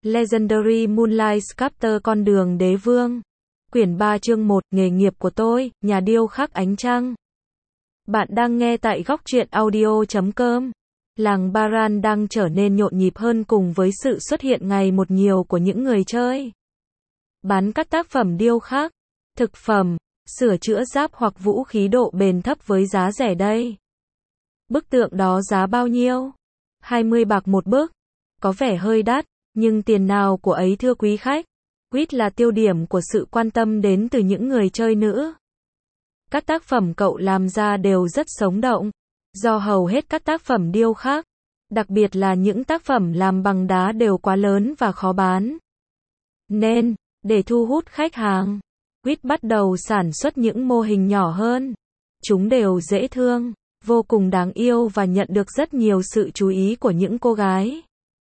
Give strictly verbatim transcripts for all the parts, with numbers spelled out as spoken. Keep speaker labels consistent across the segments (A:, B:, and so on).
A: Legendary Moonlight Sculptor Con đường đế vương. Quyển ba chương một, nghề nghiệp của tôi, nhà điêu khắc ánh trăng. Bạn đang nghe tại góc truyện audio chấm com. Làng Baran đang trở nên nhộn nhịp hơn cùng với sự xuất hiện ngày một nhiều của những người chơi bán các tác phẩm điêu khắc, thực phẩm, sửa chữa giáp hoặc vũ khí độ bền thấp với giá rẻ đây. Bức tượng đó giá bao nhiêu? hai mươi bạc một bức. Có vẻ hơi đắt, nhưng tiền nào của ấy thưa quý khách. Quýt là tiêu điểm của sự quan tâm đến từ những người chơi nữ. Các tác phẩm cậu làm ra đều rất sống động, do hầu hết các tác phẩm điêu khắc, đặc biệt là những tác phẩm làm bằng đá đều quá lớn và khó bán. Nên, để thu hút khách hàng, Quýt bắt đầu sản xuất những mô hình nhỏ hơn. Chúng đều dễ thương, vô cùng đáng yêu và nhận được rất nhiều sự chú ý của những cô gái.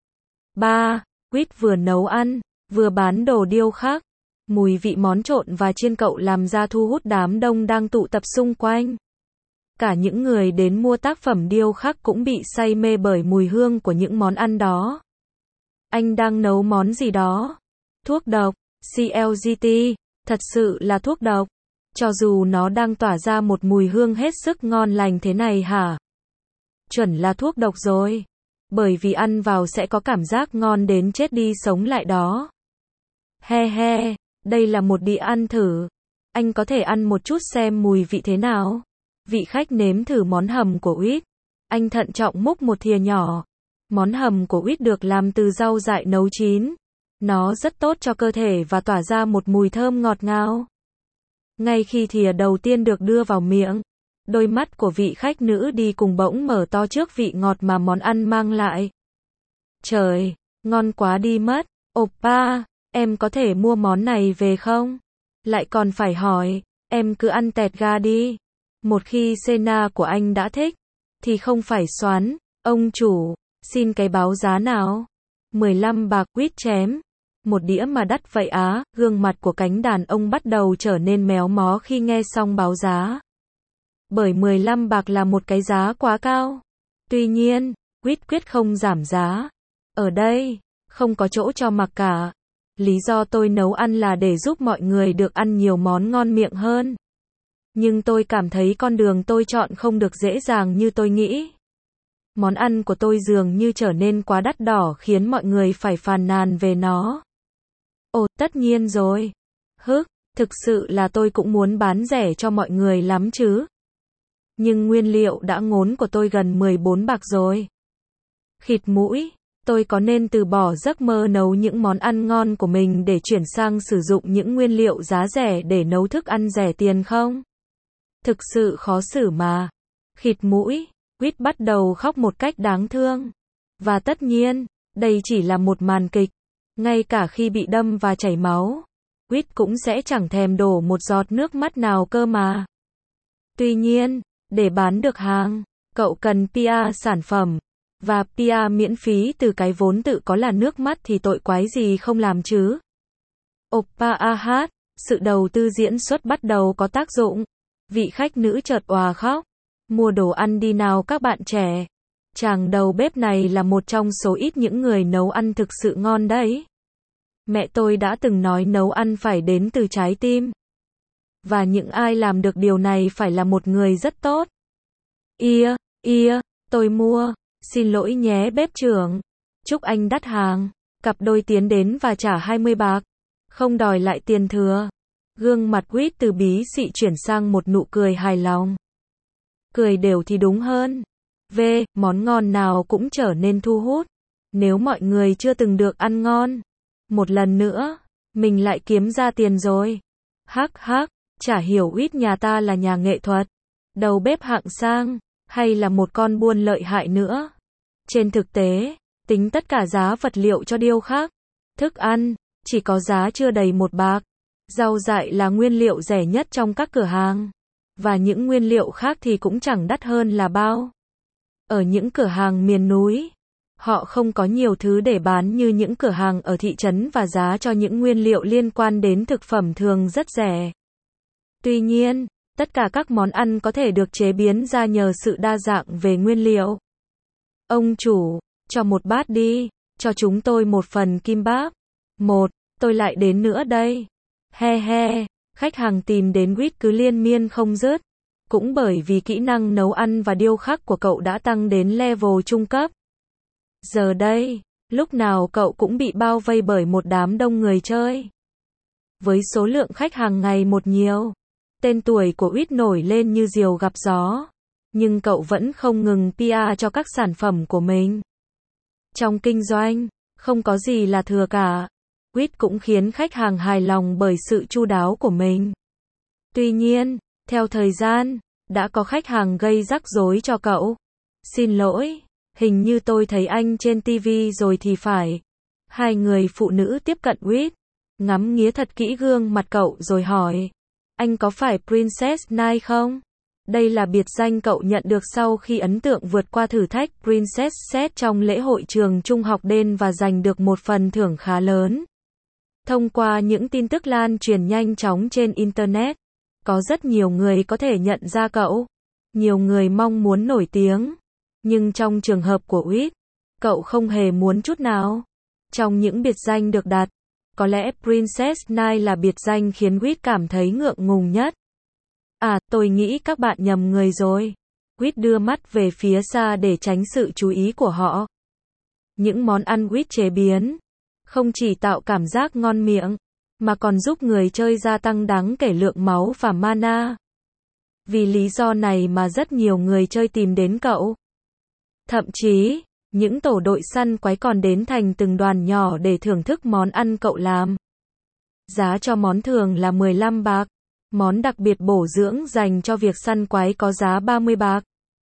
A: ba. Quýt vừa nấu ăn, vừa bán đồ điêu khắc. Mùi vị món trộn và chiên cậu làm ra thu hút đám đông đang tụ tập xung quanh. Cả những người đến mua tác phẩm điêu khắc cũng bị say mê bởi mùi hương của những món ăn đó. Anh đang nấu món gì đó? Thuốc độc, xê lờ giê tê, thật sự là thuốc độc. Cho dù nó đang tỏa ra một mùi hương hết sức ngon lành thế này hả? Chuẩn là thuốc độc rồi. Bởi vì ăn vào sẽ có cảm giác ngon đến chết đi sống lại đó. He he, đây là một đĩa ăn thử. Anh có thể ăn một chút xem mùi vị thế nào. Vị khách nếm thử món hầm của Quýt. Anh thận trọng múc một thìa nhỏ. Món hầm của Quýt được làm từ rau dại nấu chín. Nó rất tốt cho cơ thể và tỏa ra một mùi thơm ngọt ngào. Ngay khi thìa đầu tiên được đưa vào miệng, đôi mắt của vị khách nữ đi cùng bỗng mở to trước vị ngọt mà món ăn mang lại. Trời, ngon quá đi mất. Oppa, em có thể mua món này về không? Lại còn phải hỏi, em cứ ăn tẹt ga đi. Một khi Sena của anh đã thích, thì không phải xoắn. Ông chủ, xin cái báo giá nào? mười lăm bạc. Quýt chém. Một đĩa mà đắt vậy á? Gương mặt của cánh đàn ông bắt đầu trở nên méo mó khi nghe xong báo giá. Bởi mười lăm bạc là một cái giá quá cao. Tuy nhiên, Quýt quyết không giảm giá. Ở đây, không có chỗ cho mặc cả. Lý do tôi nấu ăn là để giúp mọi người được ăn nhiều món ngon miệng hơn. Nhưng tôi cảm thấy con đường tôi chọn không được dễ dàng như tôi nghĩ. Món ăn của tôi dường như trở nên quá đắt đỏ khiến mọi người phải phàn nàn về nó. Ồ, tất nhiên rồi. Hức, thực sự là tôi cũng muốn bán rẻ cho mọi người lắm chứ. Nhưng nguyên liệu đã ngốn của tôi gần mười bốn bạc rồi. Khịt mũi, tôi có nên từ bỏ giấc mơ nấu những món ăn ngon của mình để chuyển sang sử dụng những nguyên liệu giá rẻ để nấu thức ăn rẻ tiền không? Thực sự khó xử mà. Khịt mũi, Quýt bắt đầu khóc một cách đáng thương. Và tất nhiên, đây chỉ là một màn kịch. Ngay cả khi bị đâm và chảy máu, Quýt cũng sẽ chẳng thèm đổ một giọt nước mắt nào cơ mà. Tuy nhiên, để bán được hàng, cậu cần pê e rờ sản phẩm. Và pê e rờ miễn phí từ cái vốn tự có là nước mắt thì tội quái gì không làm chứ. Oppa a hát, sự đầu tư diễn xuất bắt đầu có tác dụng. Vị khách nữ chợt òa khóc. Mua đồ ăn đi nào các bạn trẻ. Chàng đầu bếp này là một trong số ít những người nấu ăn thực sự ngon đấy. Mẹ tôi đã từng nói nấu ăn phải đến từ trái tim. Và những ai làm được điều này phải là một người rất tốt. Ia, ia, tôi mua. Xin lỗi nhé bếp trưởng. Chúc anh đắt hàng. Cặp đôi tiến đến và trả hai mươi bạc. Không đòi lại tiền thừa. Gương mặt Quýt từ bí xị chuyển sang một nụ cười hài lòng. Cười đều thì đúng hơn. V, món ngon nào cũng trở nên thu hút. Nếu mọi người chưa từng được ăn ngon, một lần nữa, mình lại kiếm ra tiền rồi. Hắc hắc, chả hiểu Quýt nhà ta là nhà nghệ thuật, đầu bếp hạng sang, hay là một con buôn lợi hại nữa. Trên thực tế, tính tất cả giá vật liệu cho điêu khắc, thức ăn, chỉ có giá chưa đầy một bạc. Rau dại là nguyên liệu rẻ nhất trong các cửa hàng. Và những nguyên liệu khác thì cũng chẳng đắt hơn là bao. Ở những cửa hàng miền núi, họ không có nhiều thứ để bán như những cửa hàng ở thị trấn và giá cho những nguyên liệu liên quan đến thực phẩm thường rất rẻ. Tuy nhiên, tất cả các món ăn có thể được chế biến ra nhờ sự đa dạng về nguyên liệu. Ông chủ, cho một bát đi. cho chúng tôi một phần kimbap. Một, tôi lại đến nữa đây. He he, khách hàng tìm đến Quýt cứ liên miên không dứt. Cũng bởi vì kỹ năng nấu ăn và điêu khắc của cậu đã tăng đến level trung cấp. Giờ đây, lúc nào cậu cũng bị bao vây bởi một đám đông người chơi. Với số lượng khách hàng ngày một nhiều, tên tuổi của Quýt nổi lên như diều gặp gió. Nhưng cậu vẫn không ngừng pê e cho các sản phẩm của mình. Trong kinh doanh, không có gì là thừa cả. Quýt cũng khiến khách hàng hài lòng bởi sự chu đáo của mình. Tuy nhiên, theo thời gian, đã có khách hàng gây rắc rối cho cậu. Xin lỗi, hình như tôi thấy anh trên ti vi rồi thì phải. Hai người phụ nữ tiếp cận Quýt, ngắm nghía thật kỹ gương mặt cậu rồi hỏi. Anh có phải Princess Nine không? Đây là biệt danh cậu nhận được sau khi ấn tượng vượt qua thử thách Princess Set trong lễ hội trường trung học đen và giành được một phần thưởng khá lớn. Thông qua những tin tức lan truyền nhanh chóng trên Internet, có rất nhiều người có thể nhận ra cậu. Nhiều người mong muốn nổi tiếng. Nhưng trong trường hợp của Quýt, cậu không hề muốn chút nào. Trong những biệt danh được đặt, có lẽ Princess Nine là biệt danh khiến Quýt cảm thấy ngượng ngùng nhất. À, tôi nghĩ các bạn nhầm người rồi. Quýt đưa mắt về phía xa để tránh sự chú ý của họ. Những món ăn Quýt chế biến không chỉ tạo cảm giác ngon miệng, mà còn giúp người chơi gia tăng đáng kể lượng máu và mana. Vì lý do này mà rất nhiều người chơi tìm đến cậu. Thậm chí, những tổ đội săn quái còn đến thành từng đoàn nhỏ để thưởng thức món ăn cậu làm. Giá cho món thường là mười lăm bạc. Món đặc biệt bổ dưỡng dành cho việc săn quái có giá ba mươi bạc.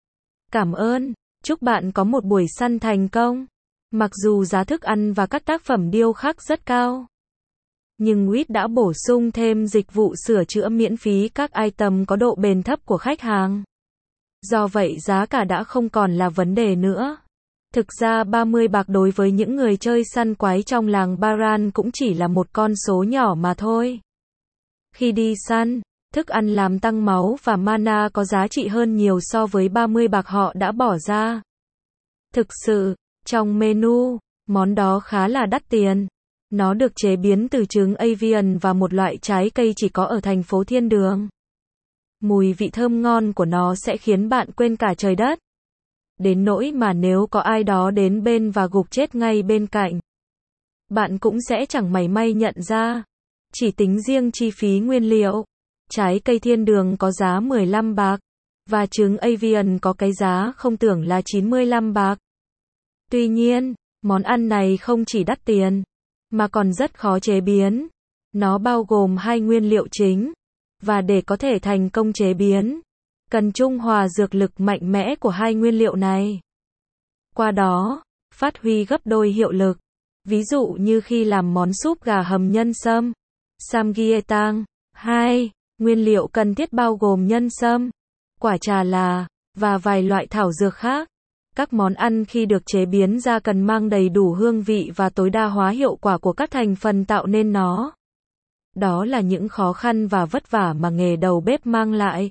A: Cảm ơn, chúc bạn có một buổi săn thành công. Mặc dù giá thức ăn và các tác phẩm điêu khắc rất cao, nhưng Quýt đã bổ sung thêm dịch vụ sửa chữa miễn phí các item có độ bền thấp của khách hàng. Do vậy giá cả đã không còn là vấn đề nữa. Thực ra ba mươi bạc đối với những người chơi săn quái trong làng Baran cũng chỉ là một con số nhỏ mà thôi. Khi đi săn, thức ăn làm tăng máu và mana có giá trị hơn nhiều so với ba mươi bạc họ đã bỏ ra. Thực sự, trong menu, món đó khá là đắt tiền. Nó được chế biến từ trứng avian và một loại trái cây chỉ có ở thành phố Thiên Đường. Mùi vị thơm ngon của nó sẽ khiến bạn quên cả trời đất. Đến nỗi mà nếu có ai đó đến bên và gục chết ngay bên cạnh, bạn cũng sẽ chẳng mảy may nhận ra. Chỉ tính riêng chi phí nguyên liệu, trái cây Thiên Đường có giá mười lăm bạc, và trứng avian có cái giá không tưởng là chín mươi lăm bạc. Tuy nhiên, món ăn này không chỉ đắt tiền, mà còn rất khó chế biến. Nó bao gồm hai nguyên liệu chính, và để có thể thành công chế biến, cần trung hòa dược lực mạnh mẽ của hai nguyên liệu này. Qua đó, phát huy gấp đôi hiệu lực. Ví dụ như khi làm món súp gà hầm nhân sâm, samgyetang. hai. Nguyên liệu cần thiết bao gồm nhân sâm, quả trà là, và vài loại thảo dược khác. Các món ăn khi được chế biến ra cần mang đầy đủ hương vị và tối đa hóa hiệu quả của các thành phần tạo nên nó. Đó là những khó khăn và vất vả mà nghề đầu bếp mang lại.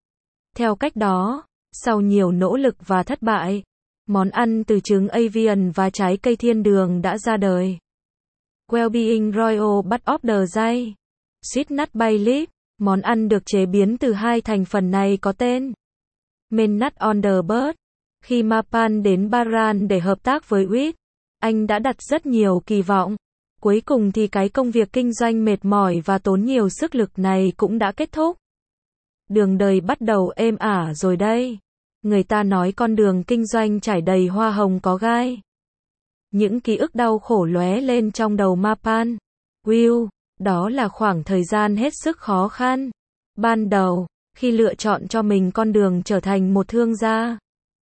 A: Theo cách đó, sau nhiều nỗ lực và thất bại, món ăn từ trứng avian và trái cây Thiên Đường đã ra đời. Well-being Royal Butt of the Day. Sweet Nut Bay Leaf. Món ăn được chế biến từ hai thành phần này có tên Men Nut on the Bird. Khi Mapan đến Baran để hợp tác với Quýt, anh đã đặt rất nhiều kỳ vọng. Cuối cùng thì cái công việc kinh doanh mệt mỏi và tốn nhiều sức lực này cũng đã kết thúc. Đường đời bắt đầu êm ả rồi đây. Người ta nói con đường kinh doanh trải đầy hoa hồng có gai. Những ký ức đau khổ lóe lên trong đầu Mapan. Will, đó là khoảng thời gian hết sức khó khăn. Ban đầu, khi lựa chọn cho mình con đường trở thành một thương gia,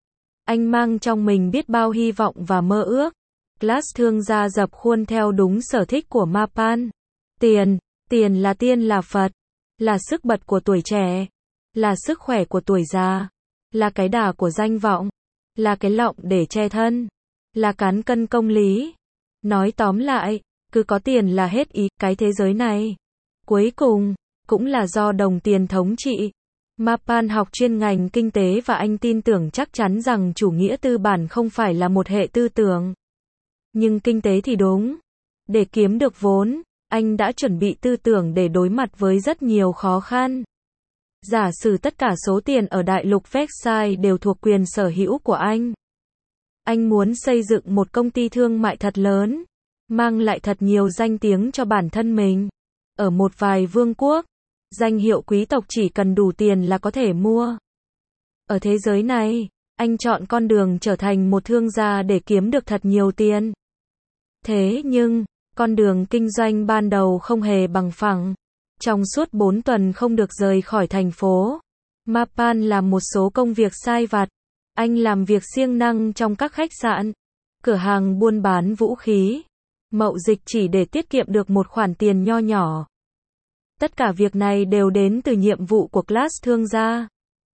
A: anh mang trong mình biết bao hy vọng và mơ ước. Class thương gia dập khuôn theo đúng sở thích của Mapan. Tiền, tiền là tiên là Phật, là sức bật của tuổi trẻ, là sức khỏe của tuổi già, là cái đà của danh vọng, là cái lọng để che thân, là cán cân công lý. Nói tóm lại, cứ có tiền là hết ý cái thế giới này. Cuối cùng, cũng là do đồng tiền thống trị. Mapan học chuyên ngành kinh tế và anh tin tưởng chắc chắn rằng chủ nghĩa tư bản không phải là một hệ tư tưởng. Nhưng kinh tế thì đúng. Để kiếm được vốn, anh đã chuẩn bị tư tưởng để đối mặt với rất nhiều khó khăn. Giả sử tất cả số tiền ở đại lục Versailles đều thuộc quyền sở hữu của anh. Anh muốn xây dựng một công ty thương mại thật lớn, mang lại thật nhiều danh tiếng cho bản thân mình. Ở một vài vương quốc, danh hiệu quý tộc chỉ cần đủ tiền là có thể mua. Ở thế giới này, anh chọn con đường trở thành một thương gia để kiếm được thật nhiều tiền. Thế nhưng, con đường kinh doanh ban đầu không hề bằng phẳng. Trong suốt bốn tuần không được rời khỏi thành phố, Mapan làm một số công việc sai vặt. Anh làm việc siêng năng trong các khách sạn, cửa hàng buôn bán vũ khí, mậu dịch chỉ để tiết kiệm được một khoản tiền nho nhỏ. Tất cả việc này đều đến từ nhiệm vụ của class thương gia.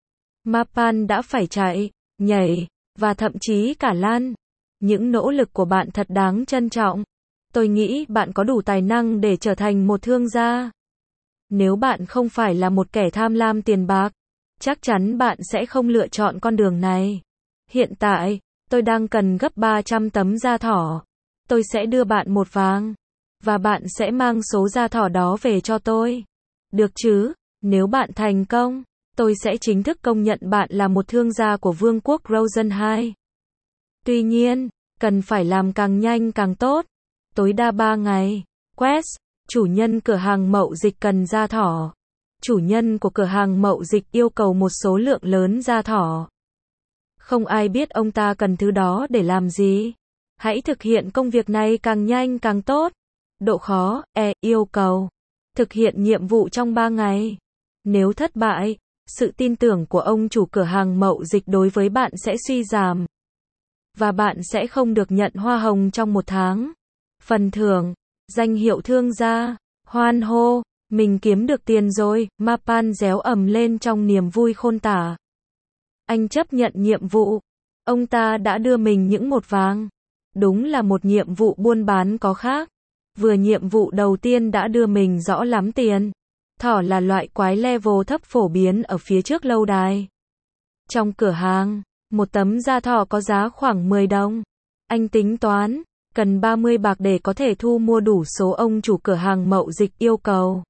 A: Mapan đã phải chạy, nhảy, và thậm chí cả lăn. Những nỗ lực của bạn thật đáng trân trọng. Tôi nghĩ bạn có đủ tài năng để trở thành một thương gia. Nếu bạn không phải là một kẻ tham lam tiền bạc, chắc chắn bạn sẽ không lựa chọn con đường này. Hiện tại, tôi đang cần gấp ba trăm tấm da thỏ. Tôi sẽ đưa bạn một vàng. Và bạn sẽ mang số da thỏ đó về cho tôi. Được chứ? Nếu bạn thành công, tôi sẽ chính thức công nhận bạn là một thương gia của Vương quốc Rosen hai. Tuy nhiên, cần phải làm càng nhanh càng tốt. Tối đa ba ngày. Quest, chủ nhân cửa hàng mậu dịch cần da thỏ. Chủ nhân của cửa hàng mậu dịch yêu cầu một số lượng lớn da thỏ. Không ai biết ông ta cần thứ đó để làm gì. Hãy thực hiện công việc này càng nhanh càng tốt. Độ khó, E, yêu cầu. Thực hiện nhiệm vụ trong ba ngày. Nếu thất bại, sự tin tưởng của ông chủ cửa hàng mậu dịch đối với bạn sẽ suy giảm. Và bạn sẽ không được nhận hoa hồng trong một tháng. Phần thưởng, danh hiệu thương gia, hoan hô, mình kiếm được tiền rồi, Mapan réo ầm lên trong niềm vui khôn tả. Anh chấp nhận nhiệm vụ. Ông ta đã đưa mình những một vàng. Đúng là một nhiệm vụ buôn bán có khác. Vừa nhiệm vụ đầu tiên đã đưa mình rõ lắm tiền. Thỏ là loại quái level thấp phổ biến ở phía trước lâu đài. Trong cửa hàng, một tấm da thỏ có giá khoảng mười đồng. Anh tính toán, cần ba mươi bạc để có thể thu mua đủ số ông chủ cửa hàng mậu dịch yêu cầu.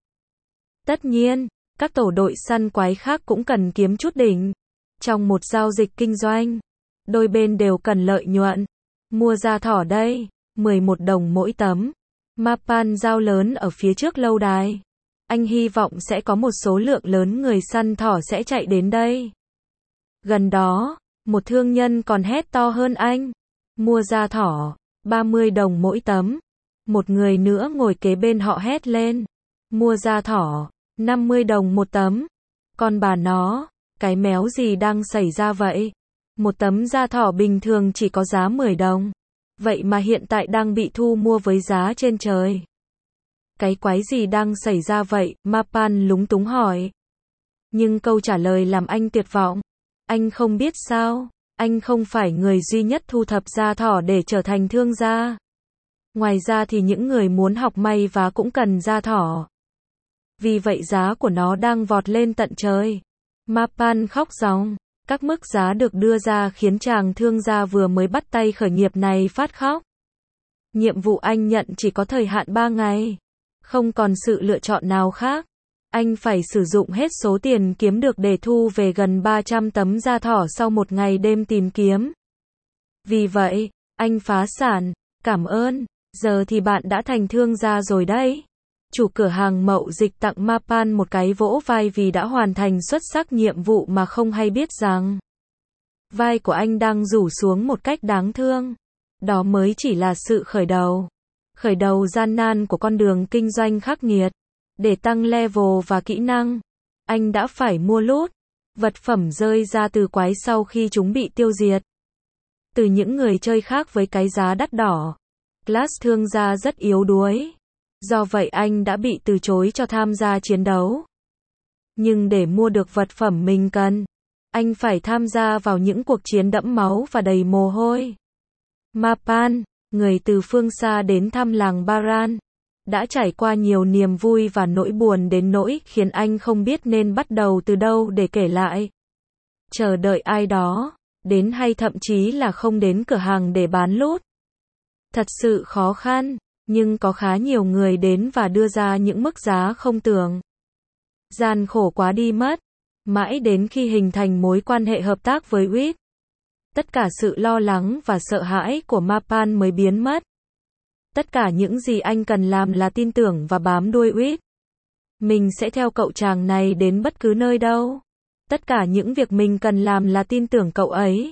A: Tất nhiên, các tổ đội săn quái khác cũng cần kiếm chút đỉnh. Trong một giao dịch kinh doanh, đôi bên đều cần lợi nhuận. Mua da thỏ đây, mười một đồng mỗi tấm. Mapan giao lớn ở phía trước lâu đài. Anh hy vọng sẽ có một số lượng lớn người săn thỏ sẽ chạy đến đây. Gần đó, một thương nhân còn hét to hơn anh. Mua da thỏ, ba mươi đồng mỗi tấm. Một người nữa ngồi kế bên họ hét lên. Mua da thỏ, năm mươi đồng một tấm. Con bà nó, cái méo gì đang xảy ra vậy? Một tấm da thỏ bình thường chỉ có giá mười đồng. Vậy mà hiện tại đang bị thu mua với giá trên trời. Cái quái gì đang xảy ra vậy? Mapan lúng túng hỏi. Nhưng câu trả lời làm anh tuyệt vọng. Anh không biết sao? Anh không phải người duy nhất thu thập da thỏ để trở thành thương gia. Ngoài ra thì những người muốn học may vá cũng cần da thỏ. Vì vậy giá của nó đang vọt lên tận trời. Mapan khóc ròng. Các mức giá được đưa ra khiến chàng thương gia vừa mới bắt tay khởi nghiệp này phát khóc. Nhiệm vụ anh nhận chỉ có thời hạn ba ngày. Không còn sự lựa chọn nào khác. Anh phải sử dụng hết số tiền kiếm được để thu về gần ba trăm tấm da thỏ sau một ngày đêm tìm kiếm. Vì vậy, anh phá sản. Cảm ơn. Giờ thì bạn đã thành thương gia rồi đấy. Chủ cửa hàng mậu dịch tặng Mapan một cái vỗ vai vì đã hoàn thành xuất sắc nhiệm vụ mà không hay biết rằng vai của anh đang rủ xuống một cách đáng thương. Đó mới chỉ là sự khởi đầu. Khởi đầu gian nan của con đường kinh doanh khắc nghiệt. Để tăng level và kỹ năng, anh đã phải mua loot, vật phẩm rơi ra từ quái sau khi chúng bị tiêu diệt. Từ những người chơi khác với cái giá đắt đỏ. Class thương gia rất yếu đuối. Do vậy anh đã bị từ chối cho tham gia chiến đấu. Nhưng để mua được vật phẩm mình cần, anh phải tham gia vào những cuộc chiến đẫm máu và đầy mồ hôi. Mapan, người từ phương xa đến thăm làng Baran, đã trải qua nhiều niềm vui và nỗi buồn đến nỗi khiến anh không biết nên bắt đầu từ đâu để kể lại. Chờ đợi ai đó đến hay thậm chí là không đến cửa hàng để bán loot. Thật sự khó khăn, nhưng có khá nhiều người đến và đưa ra những mức giá không tưởng. Gian khổ quá đi mất. Mãi đến khi hình thành mối quan hệ hợp tác với Wit, tất cả sự lo lắng và sợ hãi của Mapan mới biến mất. Tất cả những gì anh cần làm là tin tưởng và bám đuôi Wit. Mình sẽ theo cậu chàng này đến bất cứ nơi đâu. Tất cả những việc mình cần làm là tin tưởng cậu ấy.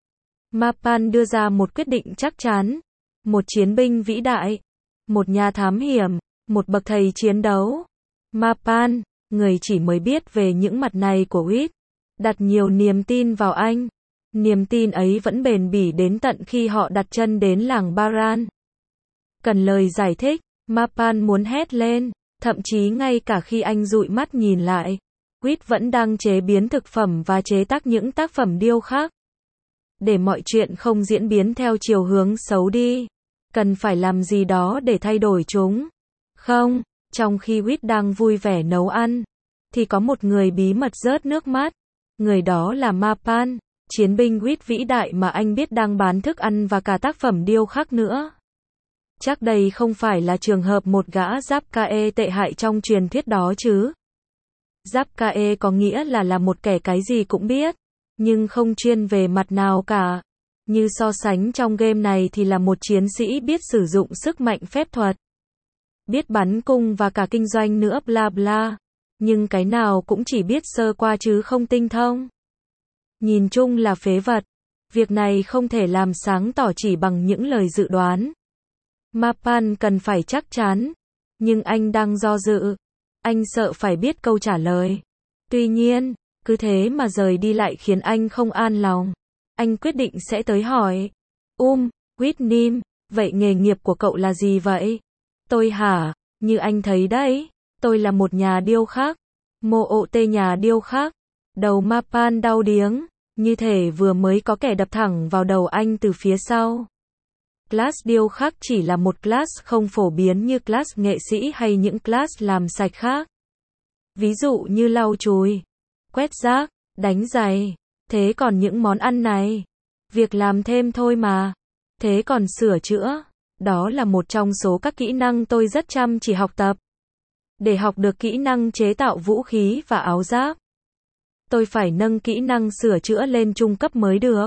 A: Mapan đưa ra một quyết định chắc chắn. Một chiến binh vĩ đại. Một nhà thám hiểm. Một bậc thầy chiến đấu. Mapan, người chỉ mới biết về những mặt này của Wit, đặt nhiều niềm tin vào anh. Niềm tin ấy vẫn bền bỉ đến tận khi họ đặt chân đến làng Baran. Cần lời giải thích, Mapan muốn hét lên, thậm chí ngay cả khi anh dụi mắt nhìn lại, Wit vẫn đang chế biến thực phẩm và chế tác những tác phẩm điêu khắc. Để mọi chuyện không diễn biến theo chiều hướng xấu đi, cần phải làm gì đó để thay đổi chúng. Không, trong khi Wit đang vui vẻ nấu ăn, thì có một người bí mật rớt nước mắt. Người đó là Mapan, chiến binh Wit vĩ đại mà anh biết đang bán thức ăn và cả tác phẩm điêu khắc nữa. Chắc đây không phải là trường hợp một gã Giáp-Ca-e tệ hại trong truyền thuyết đó chứ. Giáp-Ca-e có nghĩa là là một kẻ cái gì cũng biết, nhưng không chuyên về mặt nào cả. Như so sánh trong game này thì là một chiến sĩ biết sử dụng sức mạnh phép thuật, biết bắn cung và cả kinh doanh nữa bla bla. Nhưng cái nào cũng chỉ biết sơ qua chứ không tinh thông. Nhìn chung là phế vật. Việc này không thể làm sáng tỏ chỉ bằng những lời dự đoán. Mapan cần phải chắc chắn. Nhưng anh đang do dự. Anh sợ phải biết câu trả lời. Tuy nhiên, cứ thế mà rời đi lại khiến anh không an lòng. Anh quyết định sẽ tới hỏi. Um, Whitnim, vậy nghề nghiệp của cậu là gì vậy? Tôi hả? Như anh thấy đấy, tôi là một nhà điêu khắc. Mô ộ tê nhà điêu khắc. Đầu Mapan đau điếng, như thể vừa mới có kẻ đập thẳng vào đầu anh từ phía sau. Class điêu khắc chỉ là một class không phổ biến như class nghệ sĩ hay những class làm sạch khác. Ví dụ như lau chùi, quét rác, đánh giày. Thế còn những món ăn này? Việc làm thêm thôi mà. Thế còn sửa chữa? Đó là một trong số các kỹ năng tôi rất chăm chỉ học tập. Để học được kỹ năng chế tạo vũ khí và áo giáp, tôi phải nâng kỹ năng sửa chữa lên trung cấp mới được.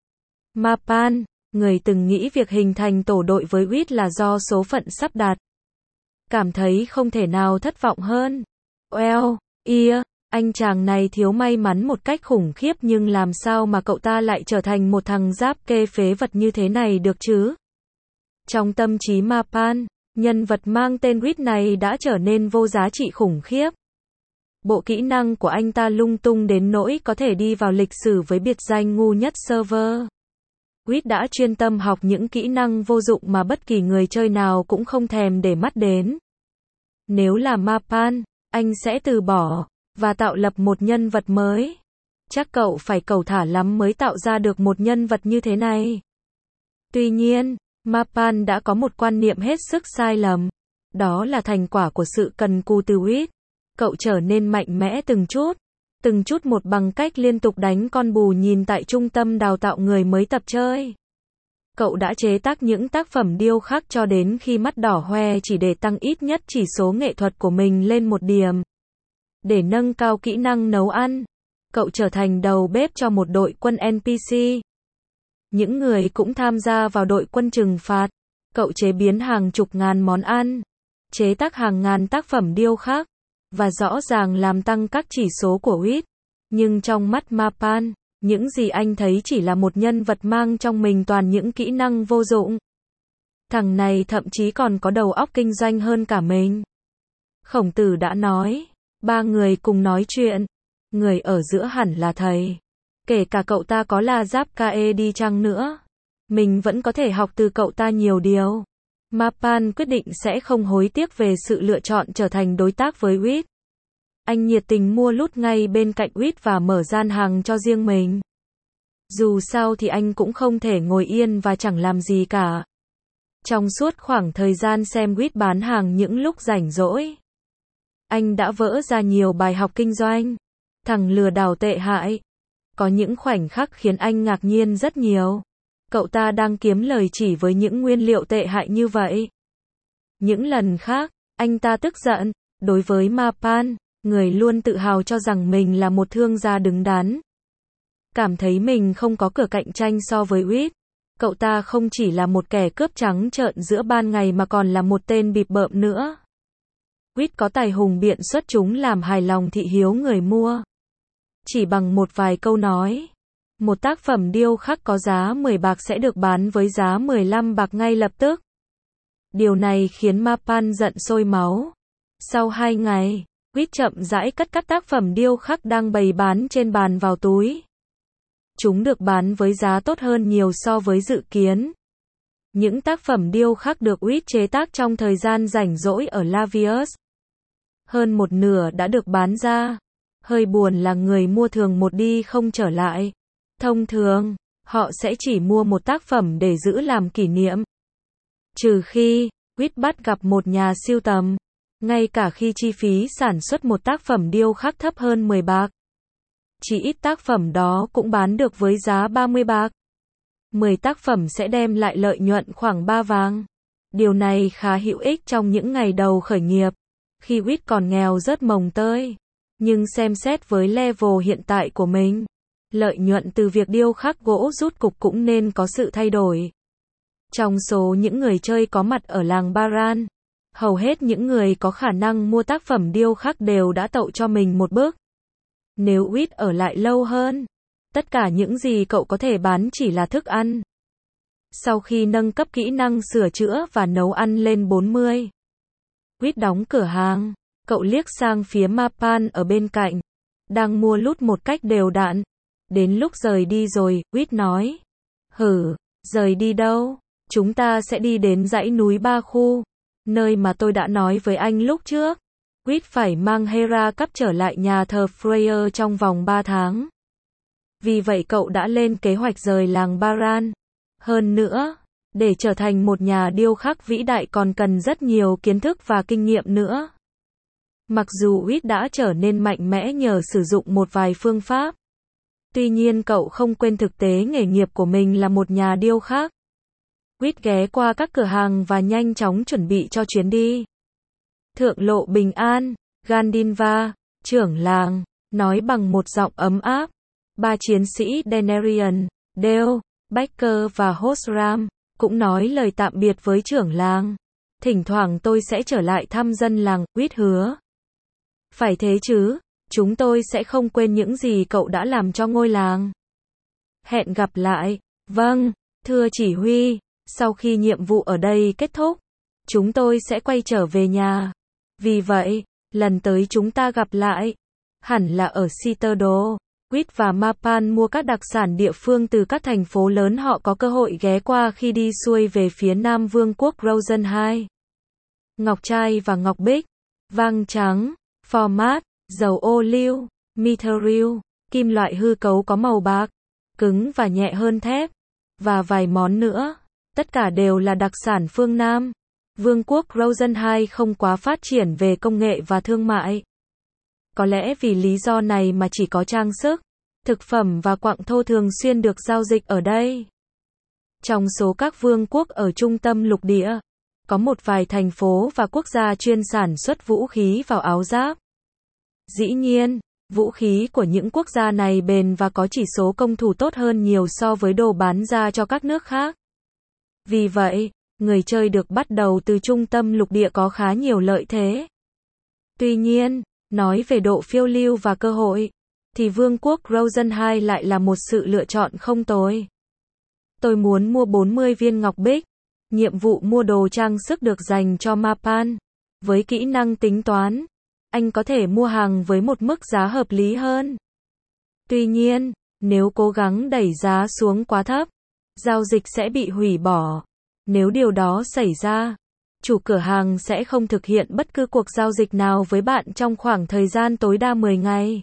A: Mapan, người từng nghĩ việc hình thành tổ đội với Wit là do số phận sắp đặt, cảm thấy không thể nào thất vọng hơn. Well, yeah, anh chàng này thiếu may mắn một cách khủng khiếp nhưng làm sao mà cậu ta lại trở thành một thằng giáp kê phế vật như thế này được chứ? Trong tâm trí Mapan, nhân vật mang tên Wit này đã trở nên vô giá trị khủng khiếp. Bộ kỹ năng của anh ta lung tung đến nỗi có thể đi vào lịch sử với biệt danh ngu nhất server. Wit đã chuyên tâm học những kỹ năng vô dụng mà bất kỳ người chơi nào cũng không thèm để mắt đến. Nếu là Mapan, anh sẽ từ bỏ và tạo lập một nhân vật mới. Chắc cậu phải cẩu thả lắm mới tạo ra được một nhân vật như thế này. Tuy nhiên, Mapan đã có một quan niệm hết sức sai lầm. Đó là thành quả của sự cần cù từ Wit. Cậu trở nên mạnh mẽ từng chút, từng chút một bằng cách liên tục đánh con bù nhìn tại trung tâm đào tạo người mới tập chơi. Cậu đã chế tác những tác phẩm điêu khắc cho đến khi mắt đỏ hoe chỉ để tăng ít nhất chỉ số nghệ thuật của mình lên một điểm. Để nâng cao kỹ năng nấu ăn, cậu trở thành đầu bếp cho một đội quân en pê xê. Những người cũng tham gia vào đội quân trừng phạt. Cậu chế biến hàng chục ngàn món ăn, chế tác hàng ngàn tác phẩm điêu khắc, và rõ ràng làm tăng các chỉ số của Wit. Nhưng trong mắt Mapan, những gì anh thấy chỉ là một nhân vật mang trong mình toàn những kỹ năng vô dụng. Thằng này thậm chí còn có đầu óc kinh doanh hơn cả mình. Khổng Tử đã nói, ba người cùng nói chuyện, người ở giữa hẳn là thầy. Kể cả cậu ta có là Giáp-Ca-e đi chăng nữa, mình vẫn có thể học từ cậu ta nhiều điều. Mapan quyết định sẽ không hối tiếc về sự lựa chọn trở thành đối tác với Wit. Anh nhiệt tình mua lút ngay bên cạnh Wit và mở gian hàng cho riêng mình. Dù sao thì anh cũng không thể ngồi yên và chẳng làm gì cả. Trong suốt khoảng thời gian xem Wit bán hàng những lúc rảnh rỗi, anh đã vỡ ra nhiều bài học kinh doanh. Thằng lừa đảo tệ hại. Có những khoảnh khắc khiến anh ngạc nhiên rất nhiều. Cậu ta đang kiếm lời chỉ với những nguyên liệu tệ hại như vậy. Những lần khác, anh ta tức giận. Đối với Mapan, người luôn tự hào cho rằng mình là một thương gia đứng đắn. Cảm thấy mình không có cửa cạnh tranh so với Reed. Cậu ta không chỉ là một kẻ cướp trắng trợn giữa ban ngày mà còn là một tên bịp bợm nữa. Reed có tài hùng biện xuất chúng làm hài lòng thị hiếu người mua. Chỉ bằng một vài câu nói, một tác phẩm điêu khắc có giá mười bạc sẽ được bán với giá mười lăm bạc ngay lập tức. Điều này khiến Mapan giận sôi máu. Sau hai ngày, Reed chậm rãi cất các tác phẩm điêu khắc đang bày bán trên bàn vào túi. Chúng được bán với giá tốt hơn nhiều so với dự kiến. Những tác phẩm điêu khắc được Reed chế tác trong thời gian rảnh rỗi ở Lavius. Hơn một nửa đã được bán ra. Hơi buồn là người mua thường một đi không trở lại. Thông thường, họ sẽ chỉ mua một tác phẩm để giữ làm kỷ niệm. Trừ khi, Reed bắt gặp một nhà sưu tầm. Ngay cả khi chi phí sản xuất một tác phẩm điêu khắc thấp hơn mười bạc. Chỉ ít tác phẩm đó cũng bán được với giá ba mươi bạc. mười tác phẩm sẽ đem lại lợi nhuận khoảng ba vàng. Điều này khá hữu ích trong những ngày đầu khởi nghiệp, khi Reed còn nghèo rớt mồng tơi. Nhưng xem xét với level hiện tại của mình, lợi nhuận từ việc điêu khắc gỗ rút cục cũng nên có sự thay đổi. Trong số những người chơi có mặt ở làng Baran, hầu hết những người có khả năng mua tác phẩm điêu khắc đều đã tậu cho mình một bức. Nếu Reed ở lại lâu hơn, tất cả những gì cậu có thể bán chỉ là thức ăn. Sau khi nâng cấp kỹ năng sửa chữa và nấu ăn lên bốn mươi, Reed đóng cửa hàng. Cậu liếc sang phía Mapan ở bên cạnh, đang mua lút một cách đều đặn. Đến lúc rời đi rồi, Reed nói. Hử, rời đi đâu? Chúng ta sẽ đi đến dãy núi Ba Khu, nơi mà tôi đã nói với anh lúc trước. Reed phải mang Hera cắp trở lại nhà thờ Freyr trong vòng ba tháng. Vì vậy cậu đã lên kế hoạch rời làng Baran. Hơn nữa, để trở thành một nhà điêu khắc vĩ đại còn cần rất nhiều kiến thức và kinh nghiệm nữa. Mặc dù Reed đã trở nên mạnh mẽ nhờ sử dụng một vài phương pháp. Tuy nhiên cậu không quên thực tế nghề nghiệp của mình là một nhà điêu khắc. Reed ghé qua các cửa hàng và nhanh chóng chuẩn bị cho chuyến đi. Thượng lộ Bình An, Gandinva, trưởng làng, nói bằng một giọng ấm áp. Ba chiến sĩ Denarian, Dale, Baker và Hosram, cũng nói lời tạm biệt với trưởng làng. Thỉnh thoảng tôi sẽ trở lại thăm dân làng, Reed hứa. Phải thế chứ, chúng tôi sẽ không quên những gì cậu đã làm cho ngôi làng. Hẹn gặp lại. Vâng, thưa chỉ huy, sau khi nhiệm vụ ở đây kết thúc, chúng tôi sẽ quay trở về nhà. Vì vậy, lần tới chúng ta gặp lại, hẳn là ở Citadel. Reed và Mapan mua các đặc sản địa phương từ các thành phố lớn họ có cơ hội ghé qua khi đi xuôi về phía Nam Vương quốc Rosen hai. Ngọc trai và ngọc bích, vàng trắng, format, dầu ô liu, mithril, kim loại hư cấu có màu bạc, cứng và nhẹ hơn thép, và vài món nữa. Tất cả đều là đặc sản phương Nam. Vương quốc Rosen hai không quá phát triển về công nghệ và thương mại. Có lẽ vì lý do này mà chỉ có trang sức, thực phẩm và quặng thô thường xuyên được giao dịch ở đây. Trong số các vương quốc ở trung tâm lục địa, có một vài thành phố và quốc gia chuyên sản xuất vũ khí vào áo giáp. Dĩ nhiên, vũ khí của những quốc gia này bền và có chỉ số công thủ tốt hơn nhiều so với đồ bán ra cho các nước khác. Vì vậy, người chơi được bắt đầu từ trung tâm lục địa có khá nhiều lợi thế. Tuy nhiên, nói về độ phiêu lưu và cơ hội, thì Vương quốc Rosen hai lại là một sự lựa chọn không tồi. Tôi muốn mua bốn mươi viên ngọc bích. Nhiệm vụ mua đồ trang sức được dành cho Mapan. Với kỹ năng tính toán, anh có thể mua hàng với một mức giá hợp lý hơn. Tuy nhiên, nếu cố gắng đẩy giá xuống quá thấp, giao dịch sẽ bị hủy bỏ. Nếu điều đó xảy ra, chủ cửa hàng sẽ không thực hiện bất cứ cuộc giao dịch nào với bạn trong khoảng thời gian tối đa mười ngày.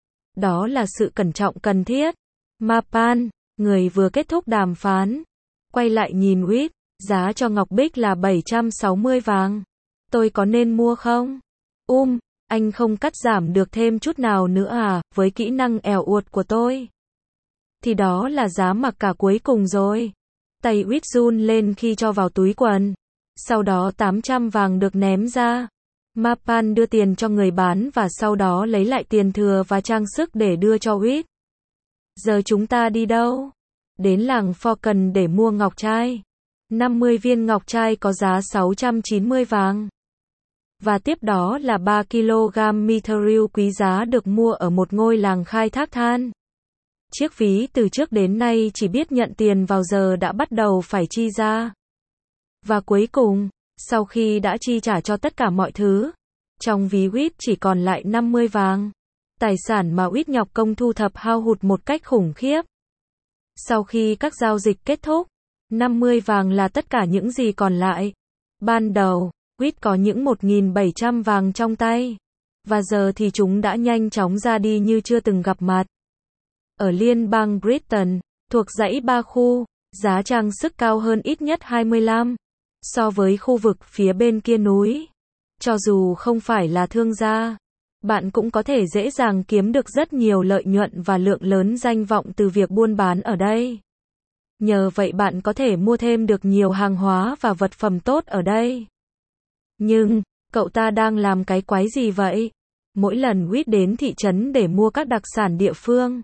A: Đó là sự cẩn trọng cần thiết. Mapan, người vừa kết thúc đàm phán, quay lại nhìn Reed, giá cho ngọc bích là bảy trăm sáu mươi vàng. Tôi có nên mua không? Um, anh không cắt giảm được thêm chút nào nữa à, với kỹ năng ẻo uột của tôi? Thì đó là giá mặc cả cuối cùng rồi. Tay Wit run lên khi cho vào túi quần. Sau đó tám trăm vàng được ném ra. Mapan đưa tiền cho người bán và sau đó lấy lại tiền thừa và trang sức để đưa cho Wit. Giờ chúng ta đi đâu? Đến làng Falcon để mua ngọc trai. năm mươi viên ngọc trai có giá sáu trăm chín mươi vàng. Và tiếp đó là ba ki lô gam mithril quý giá được mua ở một ngôi làng khai thác than. Chiếc ví từ trước đến nay chỉ biết nhận tiền vào giờ đã bắt đầu phải chi ra. Và cuối cùng, sau khi đã chi trả cho tất cả mọi thứ, trong ví Wit chỉ còn lại năm mươi vàng. Tài sản mà Wit nhọc công thu thập hao hụt một cách khủng khiếp. Sau khi các giao dịch kết thúc, năm mươi vàng là tất cả những gì còn lại. Ban đầu, Wit có những một nghìn bảy trăm vàng trong tay. Và giờ thì chúng đã nhanh chóng ra đi như chưa từng gặp mặt. Ở liên bang Britain, thuộc dãy ba khu, giá trang sức cao hơn ít nhất hai mươi lăm so với khu vực phía bên kia núi. Cho dù không phải là thương gia, bạn cũng có thể dễ dàng kiếm được rất nhiều lợi nhuận và lượng lớn danh vọng từ việc buôn bán ở đây. Nhờ vậy bạn có thể mua thêm được nhiều hàng hóa và vật phẩm tốt ở đây. Nhưng, cậu ta đang làm cái quái gì vậy? Mỗi lần Wit đến thị trấn để mua các đặc sản địa phương,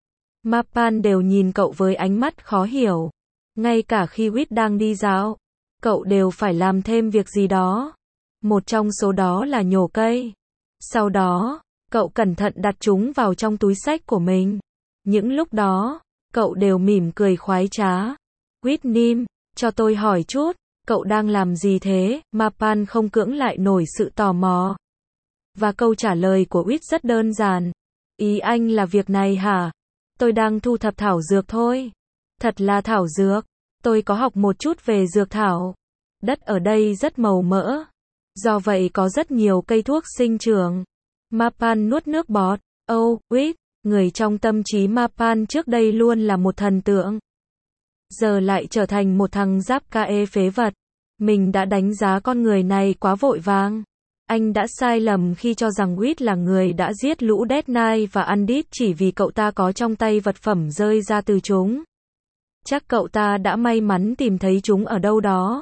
A: Mapan đều nhìn cậu với ánh mắt khó hiểu. Ngay cả khi Wit đang đi dạo, cậu đều phải làm thêm việc gì đó. Một trong số đó là nhổ cây. Sau đó, cậu cẩn thận đặt chúng vào trong túi xách của mình. Những lúc đó, cậu đều mỉm cười khoái trá. Wit Nim, cho tôi hỏi chút, cậu đang làm gì thế? Mapan không cưỡng lại nổi sự tò mò. Và câu trả lời của Wit rất đơn giản. Ý anh là việc này hả? Tôi đang thu thập thảo dược thôi. Thật là thảo dược. Tôi có học một chút về dược thảo. Đất ở đây rất màu mỡ. Do vậy có rất nhiều cây thuốc sinh trưởng. Mapan nuốt nước bọt. Oh, Wit, người trong tâm trí Mapan trước đây luôn là một thần tượng. Giờ lại trở thành một thằng giáp ca phế vật. Mình đã đánh giá con người này quá vội vàng. Anh đã sai lầm khi cho rằng Wit là người đã giết lũ Dead Knight và Undead chỉ vì cậu ta có trong tay vật phẩm rơi ra từ chúng. Chắc cậu ta đã may mắn tìm thấy chúng ở đâu đó.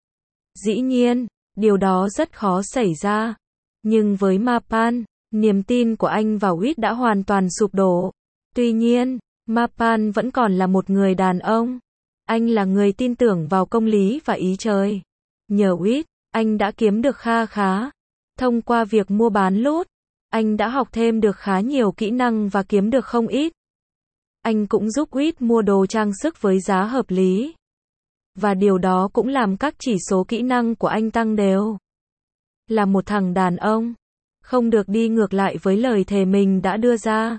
A: Dĩ nhiên, điều đó rất khó xảy ra. Nhưng với Mapan, niềm tin của anh vào Wit đã hoàn toàn sụp đổ. Tuy nhiên, Mapan vẫn còn là một người đàn ông. Anh là người tin tưởng vào công lý và ý trời. Nhờ Wit, anh đã kiếm được kha khá. Thông qua việc mua bán lút, anh đã học thêm được khá nhiều kỹ năng và kiếm được không ít. Anh cũng giúp Wit mua đồ trang sức với giá hợp lý. Và điều đó cũng làm các chỉ số kỹ năng của anh tăng đều. Là một thằng đàn ông, không được đi ngược lại với lời thề mình đã đưa ra.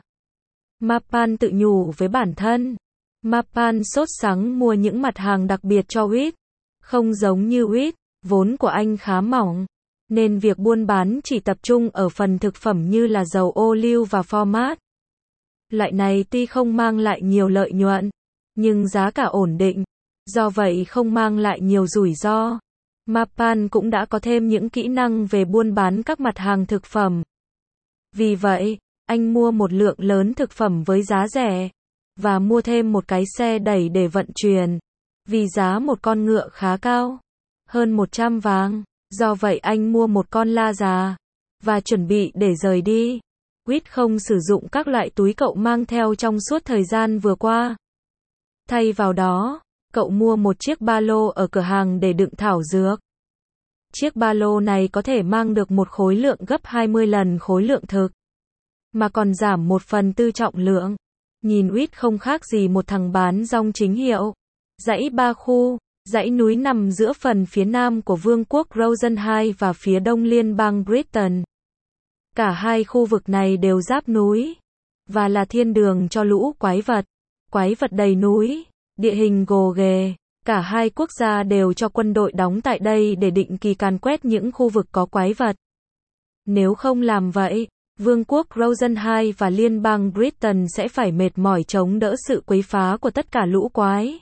A: Mapan tự nhủ với bản thân. Mapan sốt sắng mua những mặt hàng đặc biệt cho Wit. Không giống như Wit, vốn của anh khá mỏng. Nên việc buôn bán chỉ tập trung ở phần thực phẩm như là dầu ô liu và format. Loại này tuy không mang lại nhiều lợi nhuận, nhưng giá cả ổn định. Do vậy không mang lại nhiều rủi ro. Mapan cũng đã có thêm những kỹ năng về buôn bán các mặt hàng thực phẩm. Vì vậy, anh mua một lượng lớn thực phẩm với giá rẻ. Và mua thêm một cái xe đẩy để vận chuyển. Vì giá một con ngựa khá cao. Hơn một trăm vàng. Do vậy anh mua một con la già. Và chuẩn bị để rời đi. Wit không sử dụng các loại túi cậu mang theo trong suốt thời gian vừa qua. Thay vào đó, cậu mua một chiếc ba lô ở cửa hàng để đựng thảo dược. Chiếc ba lô này có thể mang được một khối lượng gấp hai mươi lần khối lượng thực. Mà còn giảm một phần tư trọng lượng. Nhìn Wit không khác gì một thằng bán rong chính hiệu. Dãy ba khu, dãy núi nằm giữa phần phía nam của vương quốc Rosenheim và phía đông liên bang Britain. Cả hai khu vực này đều giáp núi. Và là thiên đường cho lũ quái vật. Quái vật đầy núi, địa hình gồ ghề. Cả hai quốc gia đều cho quân đội đóng tại đây để định kỳ càn quét những khu vực có quái vật. Nếu không làm vậy, vương quốc Rosenheim và liên bang Britain sẽ phải mệt mỏi chống đỡ sự quấy phá của tất cả lũ quái.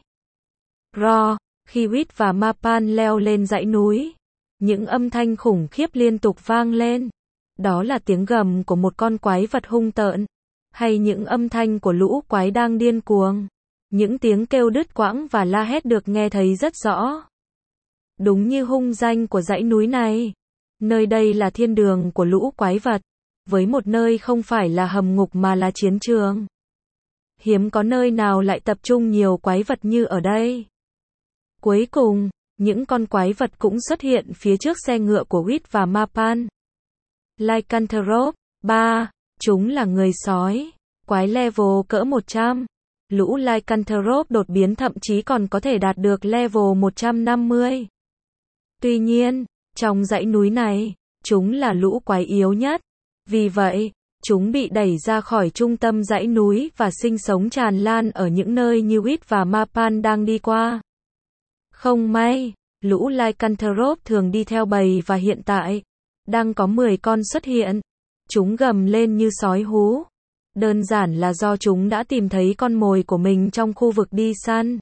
A: Ro, khi Wit và Mapan leo lên dãy núi, những âm thanh khủng khiếp liên tục vang lên. Đó là tiếng gầm của một con quái vật hung tợn, hay những âm thanh của lũ quái đang điên cuồng. Những tiếng kêu đứt quãng và la hét được nghe thấy rất rõ. Đúng như hung danh của dãy núi này. Nơi đây là thiên đường của lũ quái vật. Với một nơi không phải là hầm ngục mà là chiến trường. Hiếm có nơi nào lại tập trung nhiều quái vật như ở đây. Cuối cùng, những con quái vật cũng xuất hiện phía trước xe ngựa của Huyết và Mapan. Lycanthrope, ba. Chúng là người sói. Quái level cỡ một trăm. Lũ Lycanthrope đột biến thậm chí còn có thể đạt được level một trăm năm mươi. Tuy nhiên, trong dãy núi này, chúng là lũ quái yếu nhất. Vì vậy, chúng bị đẩy ra khỏi trung tâm dãy núi và sinh sống tràn lan ở những nơi như Huyết và Mapan đang đi qua. Không may, lũ Lycanthrope thường đi theo bầy và hiện tại, đang có mười con xuất hiện. Chúng gầm lên như sói hú. Đơn giản là do chúng đã tìm thấy con mồi của mình trong khu vực đi săn.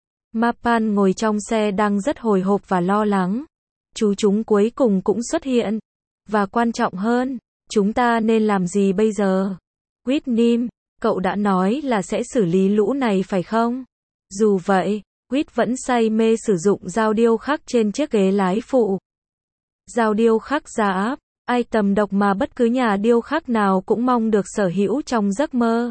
A: Mapan ngồi trong xe đang rất hồi hộp và lo lắng. Chú chúng cuối cùng cũng xuất hiện. Và quan trọng hơn, chúng ta nên làm gì bây giờ? Whitney, cậu đã nói là sẽ xử lý lũ này phải không? Dù vậy, Whit vẫn say mê sử dụng dao điêu khắc trên chiếc ghế lái phụ. Dao điêu khắc giá áp, item độc mà bất cứ nhà điêu khắc nào cũng mong được sở hữu trong giấc mơ.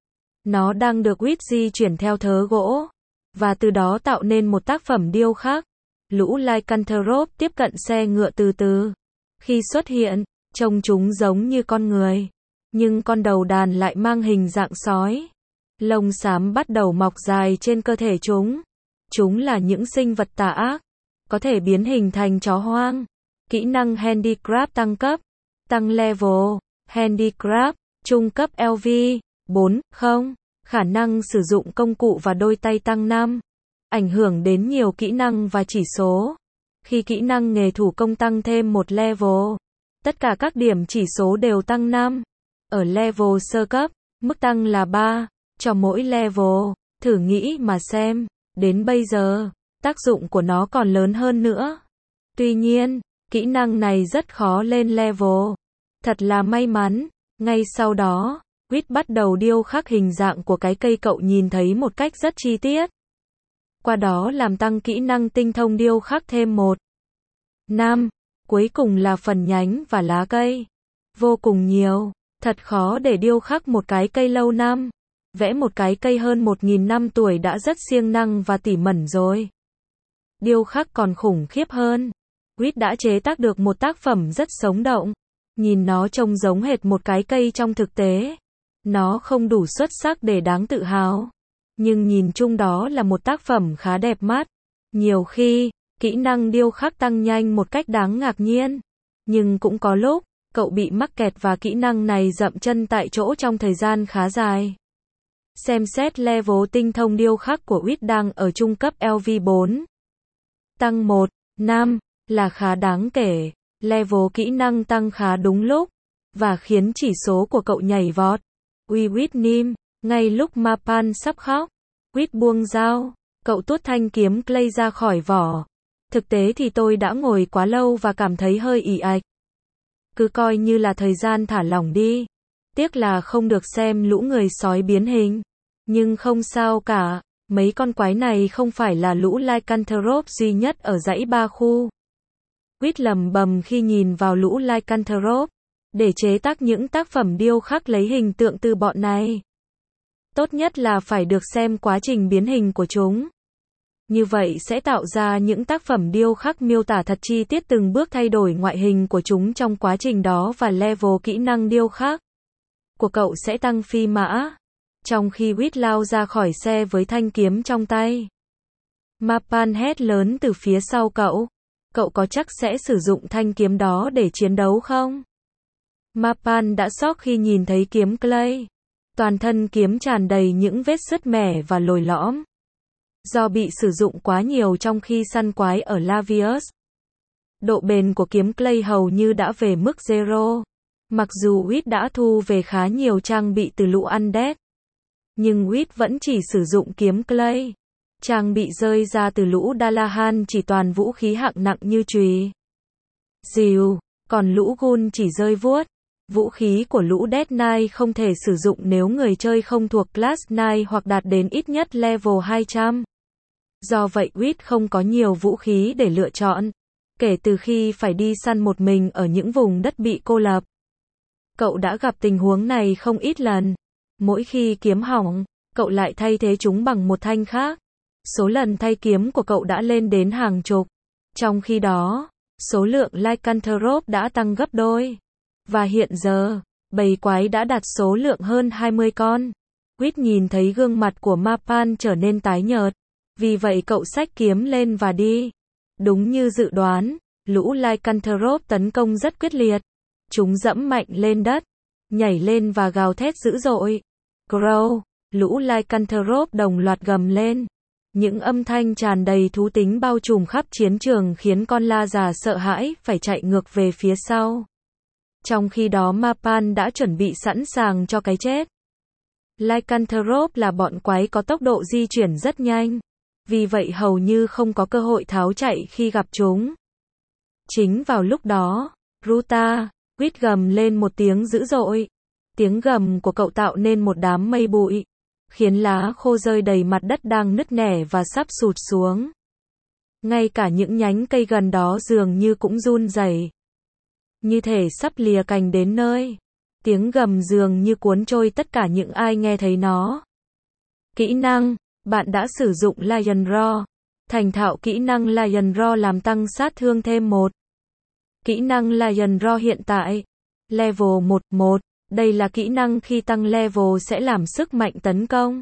A: Nó đang được Whit di chuyển theo thớ gỗ, và từ đó tạo nên một tác phẩm điêu khắc. Lũ Lycanthrope tiếp cận xe ngựa từ từ. Khi xuất hiện, trông chúng giống như con người, nhưng con đầu đàn lại mang hình dạng sói. Lông xám bắt đầu mọc dài trên cơ thể chúng. Chúng là những sinh vật tà ác, có thể biến hình thành chó hoang. Kỹ năng Handicraft tăng cấp, tăng level, Handicraft, trung cấp L V, bốn, không, khả năng sử dụng công cụ và đôi tay tăng năm, ảnh hưởng đến nhiều kỹ năng và chỉ số. Khi kỹ năng nghề thủ công tăng thêm một level, tất cả các điểm chỉ số đều tăng năm. Ở level sơ cấp, mức tăng là ba, cho mỗi level, thử nghĩ mà xem, đến bây giờ, tác dụng của nó còn lớn hơn nữa. Tuy nhiên, kỹ năng này rất khó lên level. Thật là may mắn, ngay sau đó, Whit bắt đầu điêu khắc hình dạng của cái cây cậu nhìn thấy một cách rất chi tiết. Qua đó làm tăng kỹ năng tinh thông điêu khắc thêm một. năm. Cuối cùng là phần nhánh và lá cây. Vô cùng nhiều, thật khó để điêu khắc một cái cây lâu năm. Vẽ một cái cây hơn một nghìn năm tuổi đã rất siêng năng và tỉ mẩn rồi. Điêu khắc còn khủng khiếp hơn. Whit đã chế tác được một tác phẩm rất sống động. Nhìn nó trông giống hệt một cái cây trong thực tế. Nó không đủ xuất sắc để đáng tự hào. Nhưng nhìn chung đó là một tác phẩm khá đẹp mắt. Nhiều khi, kỹ năng điêu khắc tăng nhanh một cách đáng ngạc nhiên. Nhưng cũng có lúc, cậu bị mắc kẹt và kỹ năng này dậm chân tại chỗ trong thời gian khá dài. Xem xét level tinh thông điêu khắc của Whit đang ở trung cấp L V bốn. Tăng một, năm, là khá đáng kể. Level kỹ năng tăng khá đúng lúc, và khiến chỉ số của cậu nhảy vọt. Uy Whitney, ngay lúc Mapan sắp khóc, Whit buông dao, cậu tuốt thanh kiếm clay ra khỏi vỏ. Thực tế thì tôi đã ngồi quá lâu và cảm thấy hơi ì ạch. Cứ coi như là thời gian thả lỏng đi. Tiếc là không được xem lũ người sói biến hình. Nhưng không sao cả, mấy con quái này không phải là lũ Lycanthrope duy nhất ở dãy ba khu. Whit lầm bầm khi nhìn vào lũ Lycanthrope. Để chế tác những tác phẩm điêu khắc lấy hình tượng từ bọn này, tốt nhất là phải được xem quá trình biến hình của chúng. Như vậy sẽ tạo ra những tác phẩm điêu khắc miêu tả thật chi tiết từng bước thay đổi ngoại hình của chúng trong quá trình đó, và level kỹ năng điêu khắc của cậu sẽ tăng phi mã. Trong khi Whit lao ra khỏi xe với thanh kiếm trong tay, Mapan hét lớn từ phía sau cậu. Cậu có chắc sẽ sử dụng thanh kiếm đó để chiến đấu không? Mapan đã sốc khi nhìn thấy kiếm clay. Toàn thân kiếm tràn đầy những vết sứt mẻ và lồi lõm. Do bị sử dụng quá nhiều trong khi săn quái ở Lavius. Độ bền của kiếm clay hầu như đã về mức zero. Mặc dù Whit đã thu về khá nhiều trang bị từ lũ undead, nhưng Whit vẫn chỉ sử dụng kiếm clay. Trang bị rơi ra từ lũ Dalahan chỉ toàn vũ khí hạng nặng như chùy, rìu, còn lũ Gun chỉ rơi vuốt. Vũ khí của lũ Death Knight không thể sử dụng nếu người chơi không thuộc Class Knight hoặc đạt đến ít nhất level hai trăm. Do vậy Wit không có nhiều vũ khí để lựa chọn, kể từ khi phải đi săn một mình ở những vùng đất bị cô lập. Cậu đã gặp tình huống này không ít lần. Mỗi khi kiếm hỏng, cậu lại thay thế chúng bằng một thanh khác. Số lần thay kiếm của cậu đã lên đến hàng chục. Trong khi đó, số lượng Lycanthrope đã tăng gấp đôi. Và hiện giờ, bầy quái đã đạt số lượng hơn hai mươi con. Wit nhìn thấy gương mặt của Mapan trở nên tái nhợt. Vì vậy cậu xách kiếm lên và đi. Đúng như dự đoán, lũ Lycanthrope tấn công rất quyết liệt. Chúng dẫm mạnh lên đất, nhảy lên và gào thét dữ dội. Growl, lũ Lycanthrope đồng loạt gầm lên. Những âm thanh tràn đầy thú tính bao trùm khắp chiến trường khiến con la già sợ hãi phải chạy ngược về phía sau. Trong khi đó Mapan đã chuẩn bị sẵn sàng cho cái chết. Lycanthrope là bọn quái có tốc độ di chuyển rất nhanh. Vì vậy hầu như không có cơ hội tháo chạy khi gặp chúng. Chính vào lúc đó, Ruta, Wit gầm lên một tiếng dữ dội. Tiếng gầm của cậu tạo nên một đám mây bụi, khiến lá khô rơi đầy mặt đất đang nứt nẻ và sắp sụt xuống. Ngay cả những nhánh cây gần đó dường như cũng run rẩy, như thể sắp lìa cành đến nơi. Tiếng gầm dường như cuốn trôi tất cả những ai nghe thấy nó. Kỹ năng, bạn đã sử dụng Lion Roar. Thành thạo kỹ năng Lion Roar làm tăng sát thương thêm một. Kỹ năng Lion Roar hiện tại, level một một. Đây là kỹ năng khi tăng level sẽ làm sức mạnh tấn công.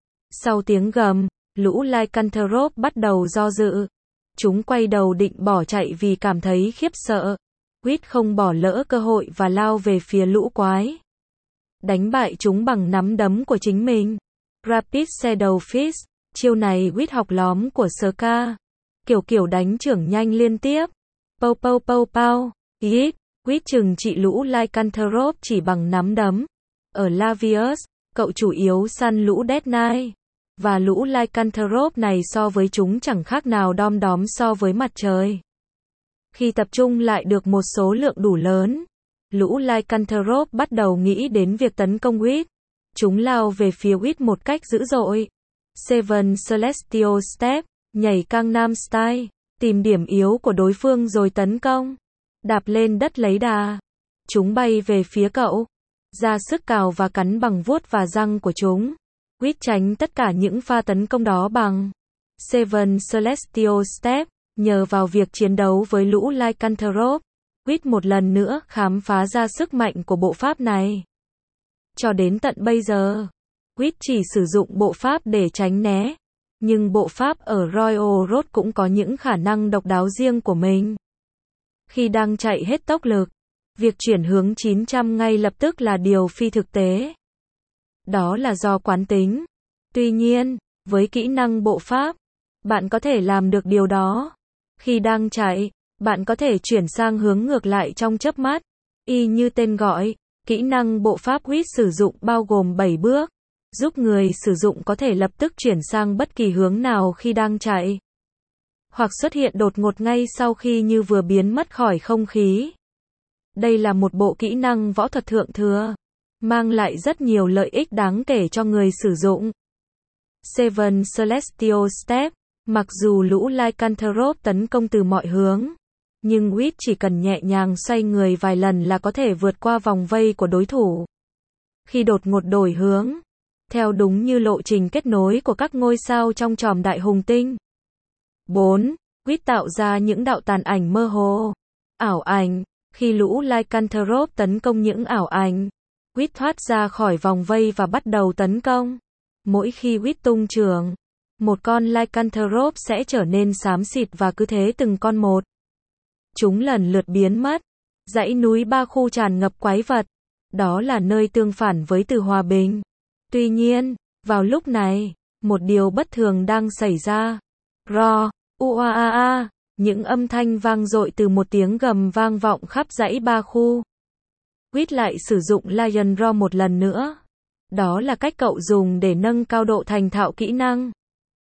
A: Sau tiếng gầm, lũ Lycanthrope bắt đầu do dự. Chúng quay đầu định bỏ chạy vì cảm thấy khiếp sợ. Wit không bỏ lỡ cơ hội và lao về phía lũ quái. Đánh bại chúng bằng nắm đấm của chính mình. Rapid Shadow Fist, chiêu này Wit học lóm của Ska. Kiểu kiểu đánh trưởng nhanh liên tiếp. Pau pau pau pau. Yít. Wit trừng trị lũ Lycanthrope chỉ bằng nắm đấm. Ở Lavius, cậu chủ yếu săn lũ Death Knight. Và lũ Lycanthrope này so với chúng chẳng khác nào đom đóm so với mặt trời. Khi tập trung lại được một số lượng đủ lớn, lũ Lycanthrope bắt đầu nghĩ đến việc tấn công Wit. Chúng lao về phía Wit một cách dữ dội. Seven Celestial Step, nhảy Gangnam Style, tìm điểm yếu của đối phương rồi tấn công. Đạp lên đất lấy đà. Chúng bay về phía cậu. Ra sức cào và cắn bằng vuốt và răng của chúng. Wit tránh tất cả những pha tấn công đó bằng Seven Celestial Step. Nhờ vào việc chiến đấu với lũ Lycanthrope, Wit một lần nữa khám phá ra sức mạnh của bộ pháp này. Cho đến tận bây giờ, Wit chỉ sử dụng bộ pháp để tránh né. Nhưng bộ pháp ở Royal Road cũng có những khả năng độc đáo riêng của mình. Khi đang chạy hết tốc lực, việc chuyển hướng chín trăm ngay lập tức là điều phi thực tế. Đó là do quán tính. Tuy nhiên, với kỹ năng bộ pháp, bạn có thể làm được điều đó. Khi đang chạy, bạn có thể chuyển sang hướng ngược lại trong chớp mắt. Y như tên gọi, kỹ năng bộ pháp Wit sử dụng bao gồm bảy bước, giúp người sử dụng có thể lập tức chuyển sang bất kỳ hướng nào khi đang chạy. Hoặc xuất hiện đột ngột ngay sau khi như vừa biến mất khỏi không khí. Đây là một bộ kỹ năng võ thuật thượng thừa, mang lại rất nhiều lợi ích đáng kể cho người sử dụng. Seven Celestial Step. Mặc dù lũ Lycanthrope tấn công từ mọi hướng, nhưng Wit chỉ cần nhẹ nhàng xoay người vài lần là có thể vượt qua vòng vây của đối thủ. Khi đột ngột đổi hướng, theo đúng như lộ trình kết nối của các ngôi sao trong chòm đại hùng tinh. bốn. Wit tạo ra những đạo tàn ảnh mơ hồ, ảo ảnh. Khi lũ Lycanthrope tấn công những ảo ảnh, Wit thoát ra khỏi vòng vây và bắt đầu tấn công. Mỗi khi Wit tung chưởng, một con Lycanthrope sẽ trở nên xám xịt và cứ thế từng con một. Chúng lần lượt biến mất. Dãy núi ba khu tràn ngập quái vật. Đó là nơi tương phản với từ hòa bình. Tuy nhiên, vào lúc này, một điều bất thường đang xảy ra. Ro, uaa, những âm thanh vang dội từ một tiếng gầm vang vọng khắp dãy ba khu. Wit lại sử dụng Lion Roar một lần nữa. Đó là cách cậu dùng để nâng cao độ thành thạo kỹ năng.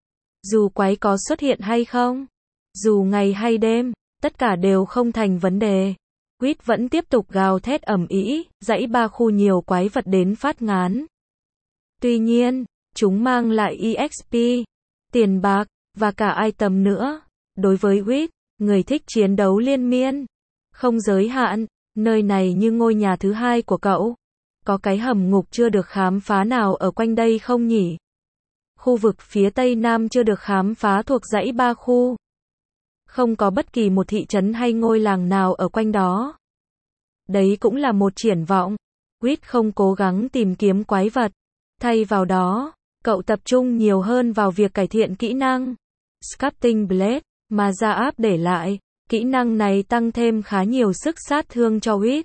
A: Dù quái có xuất hiện hay không, dù ngày hay đêm, tất cả đều không thành vấn đề. Quýt vẫn tiếp tục gào thét ầm ĩ, dãy ba khu nhiều quái vật đến phát ngán. Tuy nhiên, chúng mang lại e ích pê, tiền bạc, và cả item nữa. Đối với Quýt, người thích chiến đấu liên miên, không giới hạn, nơi này như ngôi nhà thứ hai của cậu. Có cái hầm ngục chưa được khám phá nào ở quanh đây không nhỉ? Khu vực phía tây nam chưa được khám phá thuộc dãy ba khu. Không có bất kỳ một thị trấn hay ngôi làng nào ở quanh đó. Đấy cũng là một triển vọng. Quýt không cố gắng tìm kiếm quái vật. Thay vào đó, cậu tập trung nhiều hơn vào việc cải thiện kỹ năng Sculpting Blade mà Gia Áp để lại. Kỹ năng này tăng thêm khá nhiều sức sát thương cho Quýt.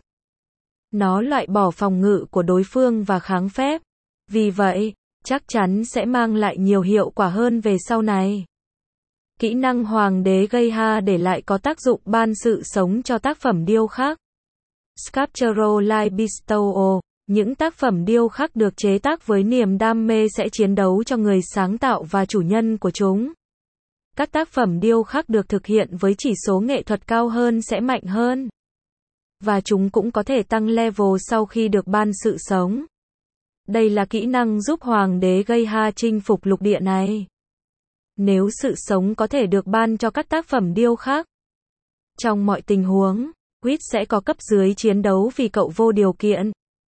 A: Nó loại bỏ phòng ngự của đối phương và kháng phép. Vì vậy, chắc chắn sẽ mang lại nhiều hiệu quả hơn về sau này. Kỹ năng Hoàng đế gây ha để lại có tác dụng ban sự sống cho tác phẩm điêu khắc. Sculptural Light Bestow. Những tác phẩm điêu khắc được chế tác với niềm đam mê sẽ chiến đấu cho người sáng tạo và chủ nhân của chúng. Các tác phẩm điêu khắc được thực hiện với chỉ số nghệ thuật cao hơn sẽ mạnh hơn. Và chúng cũng có thể tăng level sau khi được ban sự sống. Đây là kỹ năng giúp Hoàng đế gây ha chinh phục lục địa này. Nếu sự sống có thể được ban cho các tác phẩm điêu khắc. Trong mọi tình huống, Quýt sẽ có cấp dưới chiến đấu vì cậu vô điều kiện.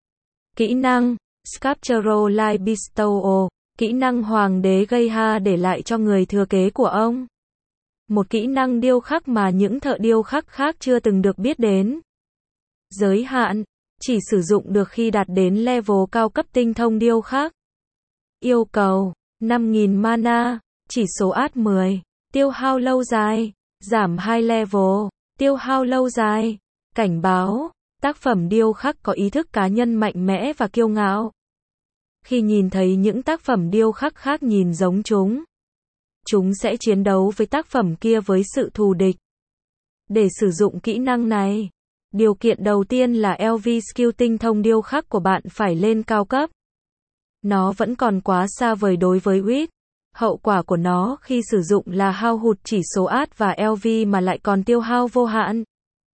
A: Kỹ năng Sculptural Light Bestow. Kỹ năng Hoàng đế gây ha để lại cho người thừa kế của ông. Một kỹ năng điêu khắc mà những thợ điêu khắc khác chưa từng được biết đến. Giới hạn, chỉ sử dụng được khi đạt đến level cao cấp tinh thông điêu khắc. Yêu cầu, năm nghìn mana, chỉ số át mười, tiêu hao lâu dài, giảm hai level, tiêu hao lâu dài. Cảnh báo, tác phẩm điêu khắc có ý thức cá nhân mạnh mẽ và kiêu ngạo. Khi nhìn thấy những tác phẩm điêu khắc khác nhìn giống chúng, chúng sẽ chiến đấu với tác phẩm kia với sự thù địch. Để sử dụng kỹ năng này, điều kiện đầu tiên là lờ vê skill tinh thông điêu khắc của bạn phải lên cao cấp. Nó vẫn còn quá xa vời đối với Quýt. Hậu quả của nó khi sử dụng là hao hụt chỉ số át và lờ vê mà lại còn tiêu hao vô hạn.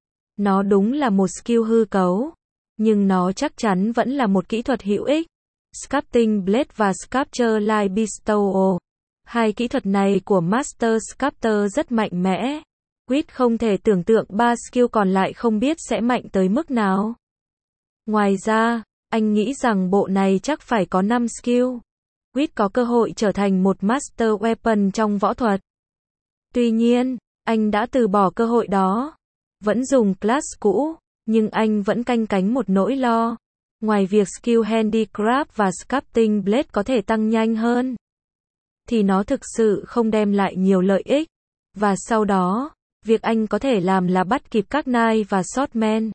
A: Nó đúng là một skill hư cấu, nhưng nó chắc chắn vẫn là một kỹ thuật hữu ích. Sculpting Blade và Sculpture Light Bestow. Hai kỹ thuật này của Master Sculptor rất mạnh mẽ. Quýt không thể tưởng tượng ba skill còn lại không biết sẽ mạnh tới mức nào. Ngoài ra, anh nghĩ rằng bộ này chắc phải có năm skill. Quýt có cơ hội trở thành một Master Weapon trong võ thuật. Tuy nhiên, anh đã từ bỏ cơ hội đó. Vẫn dùng class cũ, nhưng anh vẫn canh cánh một nỗi lo. Ngoài việc skill Handicraft và Sculpting Blade có thể tăng nhanh hơn, thì nó thực sự không đem lại nhiều lợi ích. Và sau đó, việc anh có thể làm là bắt kịp các Knight và Swordman.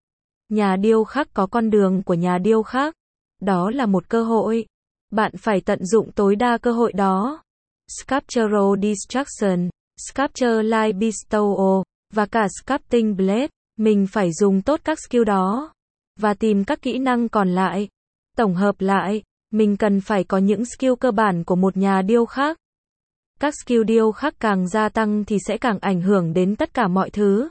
A: Nhà điêu khắc có con đường của nhà điêu khắc. Đó là một cơ hội. Bạn phải tận dụng tối đa cơ hội đó. Sculptural Destruction, Sculpture Light Bestow, và cả Sculpting Blade. Mình phải dùng tốt các skill đó. Và tìm các kỹ năng còn lại. Tổng hợp lại, mình cần phải có những skill cơ bản của một nhà điêu khắc. Các skill điêu khắc càng gia tăng thì sẽ càng ảnh hưởng đến tất cả mọi thứ.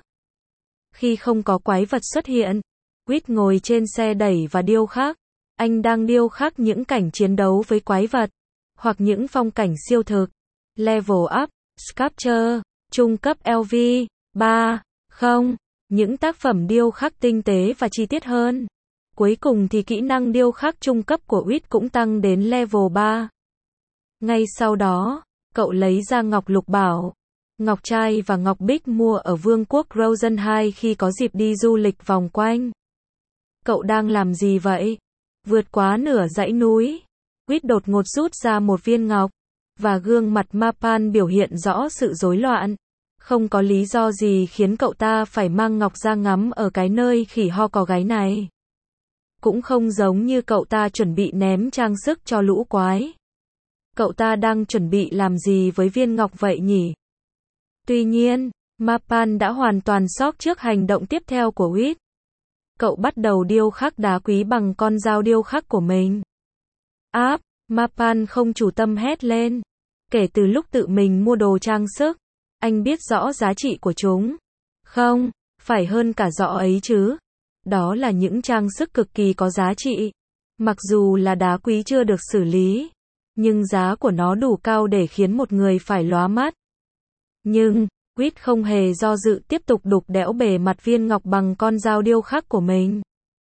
A: Khi không có quái vật xuất hiện, Quýt ngồi trên xe đẩy và điêu khắc. Anh đang điêu khắc những cảnh chiến đấu với quái vật, hoặc những phong cảnh siêu thực. Level up, Sculpture, trung cấp lờ vê, ba, không. Những tác phẩm điêu khắc tinh tế và chi tiết hơn. Cuối cùng thì kỹ năng điêu khắc trung cấp của Quýt cũng tăng đến level ba. Ngay sau đó, cậu lấy ra ngọc lục bảo, ngọc trai và ngọc bích mua ở vương quốc Rosen hai khi có dịp đi du lịch vòng quanh. Cậu đang làm gì vậy? Vượt quá nửa dãy núi, Quýt đột ngột rút ra một viên ngọc, và gương mặt Mapan biểu hiện rõ sự rối loạn. Không có lý do gì khiến cậu ta phải mang ngọc ra ngắm ở cái nơi khỉ ho có gáy này. Cũng không giống như cậu ta chuẩn bị ném trang sức cho lũ quái. Cậu ta đang chuẩn bị làm gì với viên ngọc vậy nhỉ? Tuy nhiên, Mapan đã hoàn toàn sốc trước hành động tiếp theo của Quýt. Cậu bắt đầu điêu khắc đá quý bằng con dao điêu khắc của mình. Áp, Mapan không chủ tâm hét lên. Kể từ lúc tự mình mua đồ trang sức, anh biết rõ giá trị của chúng. Không, Phải hơn cả giỏ ấy chứ. Đó là những trang sức cực kỳ có giá trị. Mặc dù là đá quý chưa được xử lý, nhưng giá của nó đủ cao để khiến một người phải lóa mắt. Nhưng, Quýt không hề do dự tiếp tục đục đẽo bề mặt viên ngọc bằng con dao điêu khắc của mình.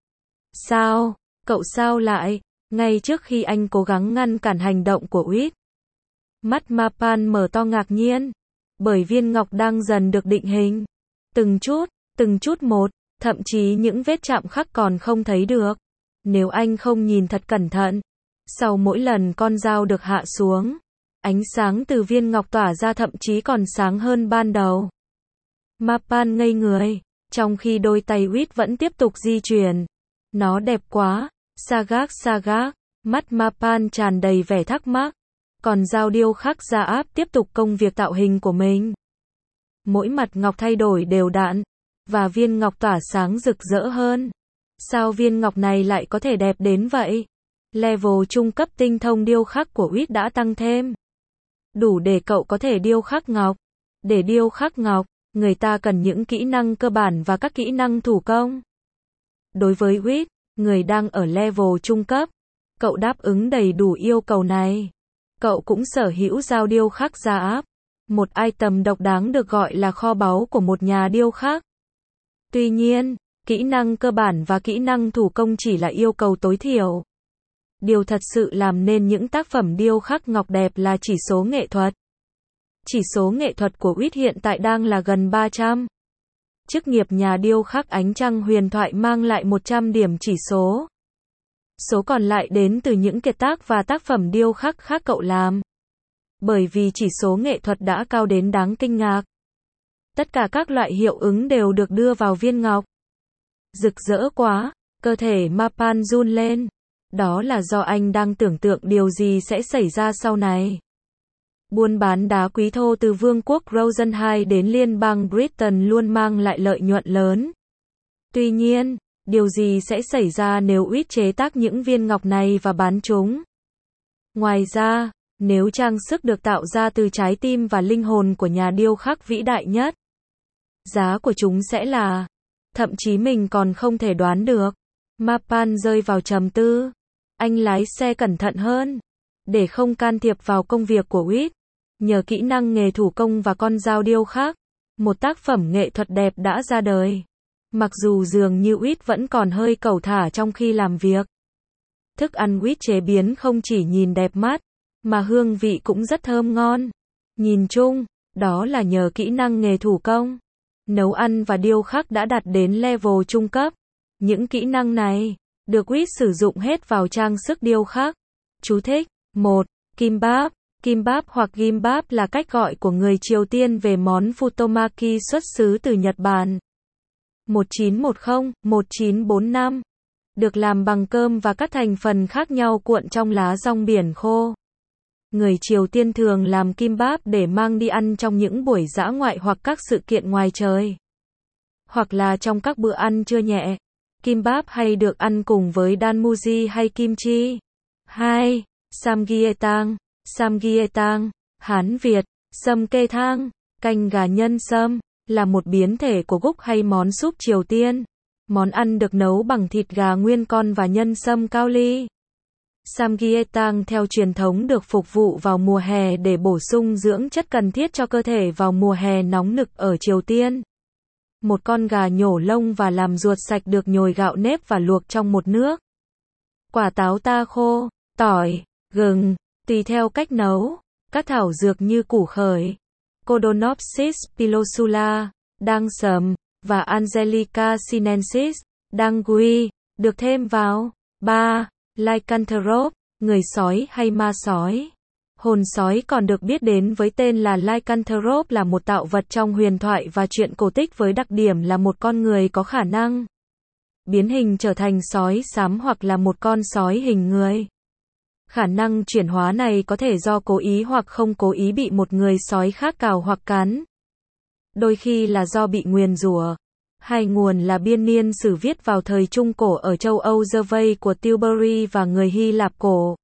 A: Sao? Cậu sao lại? Ngay trước khi anh cố gắng ngăn cản hành động của Quýt, mắt Mapan mở to ngạc nhiên, bởi viên ngọc đang dần được định hình. Từng chút, từng chút một, thậm chí những vết chạm khắc còn không thấy được. Nếu anh không nhìn thật cẩn thận, sau mỗi lần con dao được hạ xuống, ánh sáng từ viên ngọc tỏa ra thậm chí còn sáng hơn ban đầu. Mapan ngây người, trong khi đôi tay Quýt vẫn tiếp tục di chuyển. Nó đẹp quá, Sagak Sagak, mắt Mapan tràn đầy vẻ thắc mắc. Còn dao điêu khắc gia áp tiếp tục công việc tạo hình của mình. Mỗi mặt ngọc thay đổi đều đặn, và viên ngọc tỏa sáng rực rỡ hơn. Sao viên ngọc này lại có thể đẹp đến vậy? Level trung cấp tinh thông điêu khắc của Quýt đã tăng thêm. Đủ để cậu có thể điêu khắc ngọc. Để điêu khắc ngọc, người ta cần những kỹ năng cơ bản và các kỹ năng thủ công. Đối với Quýt, người đang ở level trung cấp, cậu đáp ứng đầy đủ yêu cầu này. Cậu cũng sở hữu dao điêu khắc gia áp, một item độc đáng được gọi là kho báu của một nhà điêu khắc. Tuy nhiên, kỹ năng cơ bản và kỹ năng thủ công chỉ là yêu cầu tối thiểu. Điều thật sự làm nên những tác phẩm điêu khắc ngọc đẹp là chỉ số nghệ thuật. Chỉ số nghệ thuật của Quýt hiện tại đang là gần ba trăm. Chức nghiệp nhà điêu khắc ánh trăng huyền thoại mang lại một trăm điểm chỉ số. Số còn lại đến từ những kiệt tác và tác phẩm điêu khắc khác cậu làm. Bởi vì chỉ số nghệ thuật đã cao đến đáng kinh ngạc. Tất cả các loại hiệu ứng đều được đưa vào viên ngọc. Rực rỡ quá, cơ thể Mapan run lên. Đó là do anh đang tưởng tượng điều gì sẽ xảy ra sau này. Buôn bán đá quý thô từ Vương quốc Rosenheim đến Liên bang Britain luôn mang lại lợi nhuận lớn. Tuy nhiên, điều gì sẽ xảy ra nếu Quýt chế tác những viên ngọc này và bán chúng? Ngoài ra, nếu trang sức được tạo ra từ trái tim và linh hồn của nhà điêu khắc vĩ đại nhất, giá của chúng sẽ là, thậm chí mình còn không thể đoán được. Mapan rơi vào trầm tư. Anh lái xe cẩn thận hơn, để không can thiệp vào công việc của Quýt. Nhờ kỹ năng nghề thủ công và con dao điêu khắc, một tác phẩm nghệ thuật đẹp đã ra đời. Mặc dù dường như Quýt vẫn còn hơi cẩu thả trong khi làm việc. Thức ăn Quýt chế biến không chỉ nhìn đẹp mắt, mà hương vị cũng rất thơm ngon. Nhìn chung, đó là nhờ kỹ năng nghề thủ công. Nấu ăn và điêu khắc đã đạt đến level trung cấp. Những kỹ năng này được Quýt sử dụng hết vào trang sức điêu khắc. Chú thích: một. Kimbap. Kimbap hoặc gimbap là cách gọi của người Triều Tiên về món futomaki xuất xứ từ Nhật Bản. một chín một không đến một chín bốn năm. Được làm bằng cơm và các thành phần khác nhau cuộn trong lá rong biển khô. Người Triều Tiên thường làm kimbap để mang đi ăn trong những buổi dã ngoại hoặc các sự kiện ngoài trời. Hoặc là trong các bữa ăn trưa nhẹ. Kimbap hay được ăn cùng với danmuji hay kimchi. hai. Samgyeopsal. Samgyeopsal, Hán Việt, sâm kê thang, canh gà nhân sâm, là một biến thể của gúc hay món súp Triều Tiên. Món ăn được nấu bằng thịt gà nguyên con và nhân sâm cao ly. Samgyeopsal theo truyền thống được phục vụ vào mùa hè để bổ sung dưỡng chất cần thiết cho cơ thể vào mùa hè nóng nực ở Triều Tiên. Một con gà nhổ lông và làm ruột sạch được nhồi gạo nếp và luộc trong một nước. Quả táo ta khô, tỏi, gừng, tùy theo cách nấu. Các thảo dược như củ khởi, Codonopsis pilosula, đăng sầm, và Angelica sinensis, đăng gui, được thêm vào. ba. Lycanthrope, người sói hay ma sói. Hồn sói còn được biết đến với tên là Lycanthrope là một tạo vật trong huyền thoại và truyện cổ tích với đặc điểm là một con người có khả năng biến hình trở thành sói xám hoặc là một con sói hình người. Khả năng chuyển hóa này có thể do cố ý hoặc không cố ý bị một người sói khác cào hoặc cắn. Đôi khi là do bị nguyền rủa. Hai nguồn là biên niên sử viết vào thời Trung Cổ ở châu Âu Gervais của Tilbury và người Hy Lạp cổ.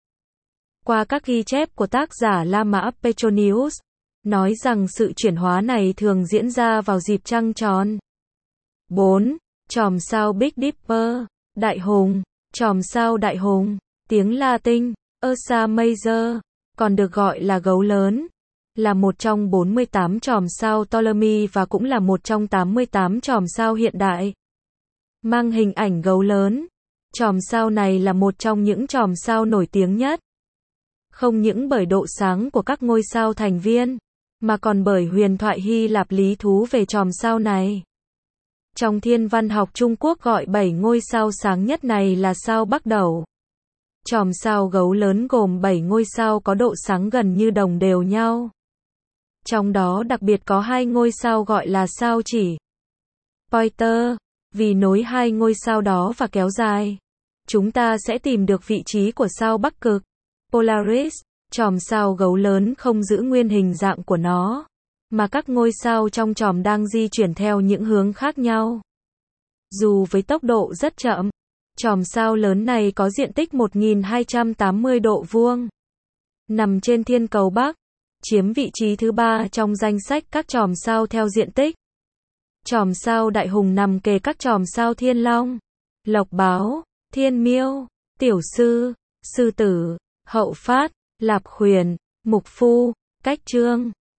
A: Qua các ghi chép của tác giả La Mã Petronius, nói rằng sự chuyển hóa này thường diễn ra vào dịp trăng tròn. bốn. Chòm sao Big Dipper, Đại Hùng, chòm sao Đại Hùng, tiếng Latin, Ursa Major, còn được gọi là gấu lớn, là một trong bốn mươi tám chòm sao Ptolemy và cũng là một trong tám mươi tám chòm sao hiện đại. Mang hình ảnh gấu lớn, chòm sao này là một trong những chòm sao nổi tiếng nhất. Không những bởi độ sáng của các ngôi sao thành viên, mà còn bởi huyền thoại Hy Lạp lý thú về chòm sao này. Trong thiên văn học Trung Quốc gọi bảy ngôi sao sáng nhất này là sao Bắc Đẩu. Chòm sao gấu lớn gồm bảy ngôi sao có độ sáng gần như đồng đều nhau. Trong đó đặc biệt có hai ngôi sao gọi là sao chỉ Pointer, vì nối hai ngôi sao đó và kéo dài, chúng ta sẽ tìm được vị trí của sao Bắc Cực, Polaris. Chòm sao gấu lớn không giữ nguyên hình dạng của nó, mà các ngôi sao trong chòm đang di chuyển theo những hướng khác nhau. Dù với tốc độ rất chậm, chòm sao lớn này có diện tích một nghìn hai trăm tám mươi độ vuông, nằm trên thiên cầu Bắc, chiếm vị trí thứ ba trong danh sách các chòm sao theo diện tích. Chòm sao Đại Hùng nằm kề các chòm sao Thiên Long, Lộc Báo, Thiên Miêu, Tiểu Sư, Sư Tử, Hậu Phát, Lạp Khuyển, Mục Phu, Cách Trương.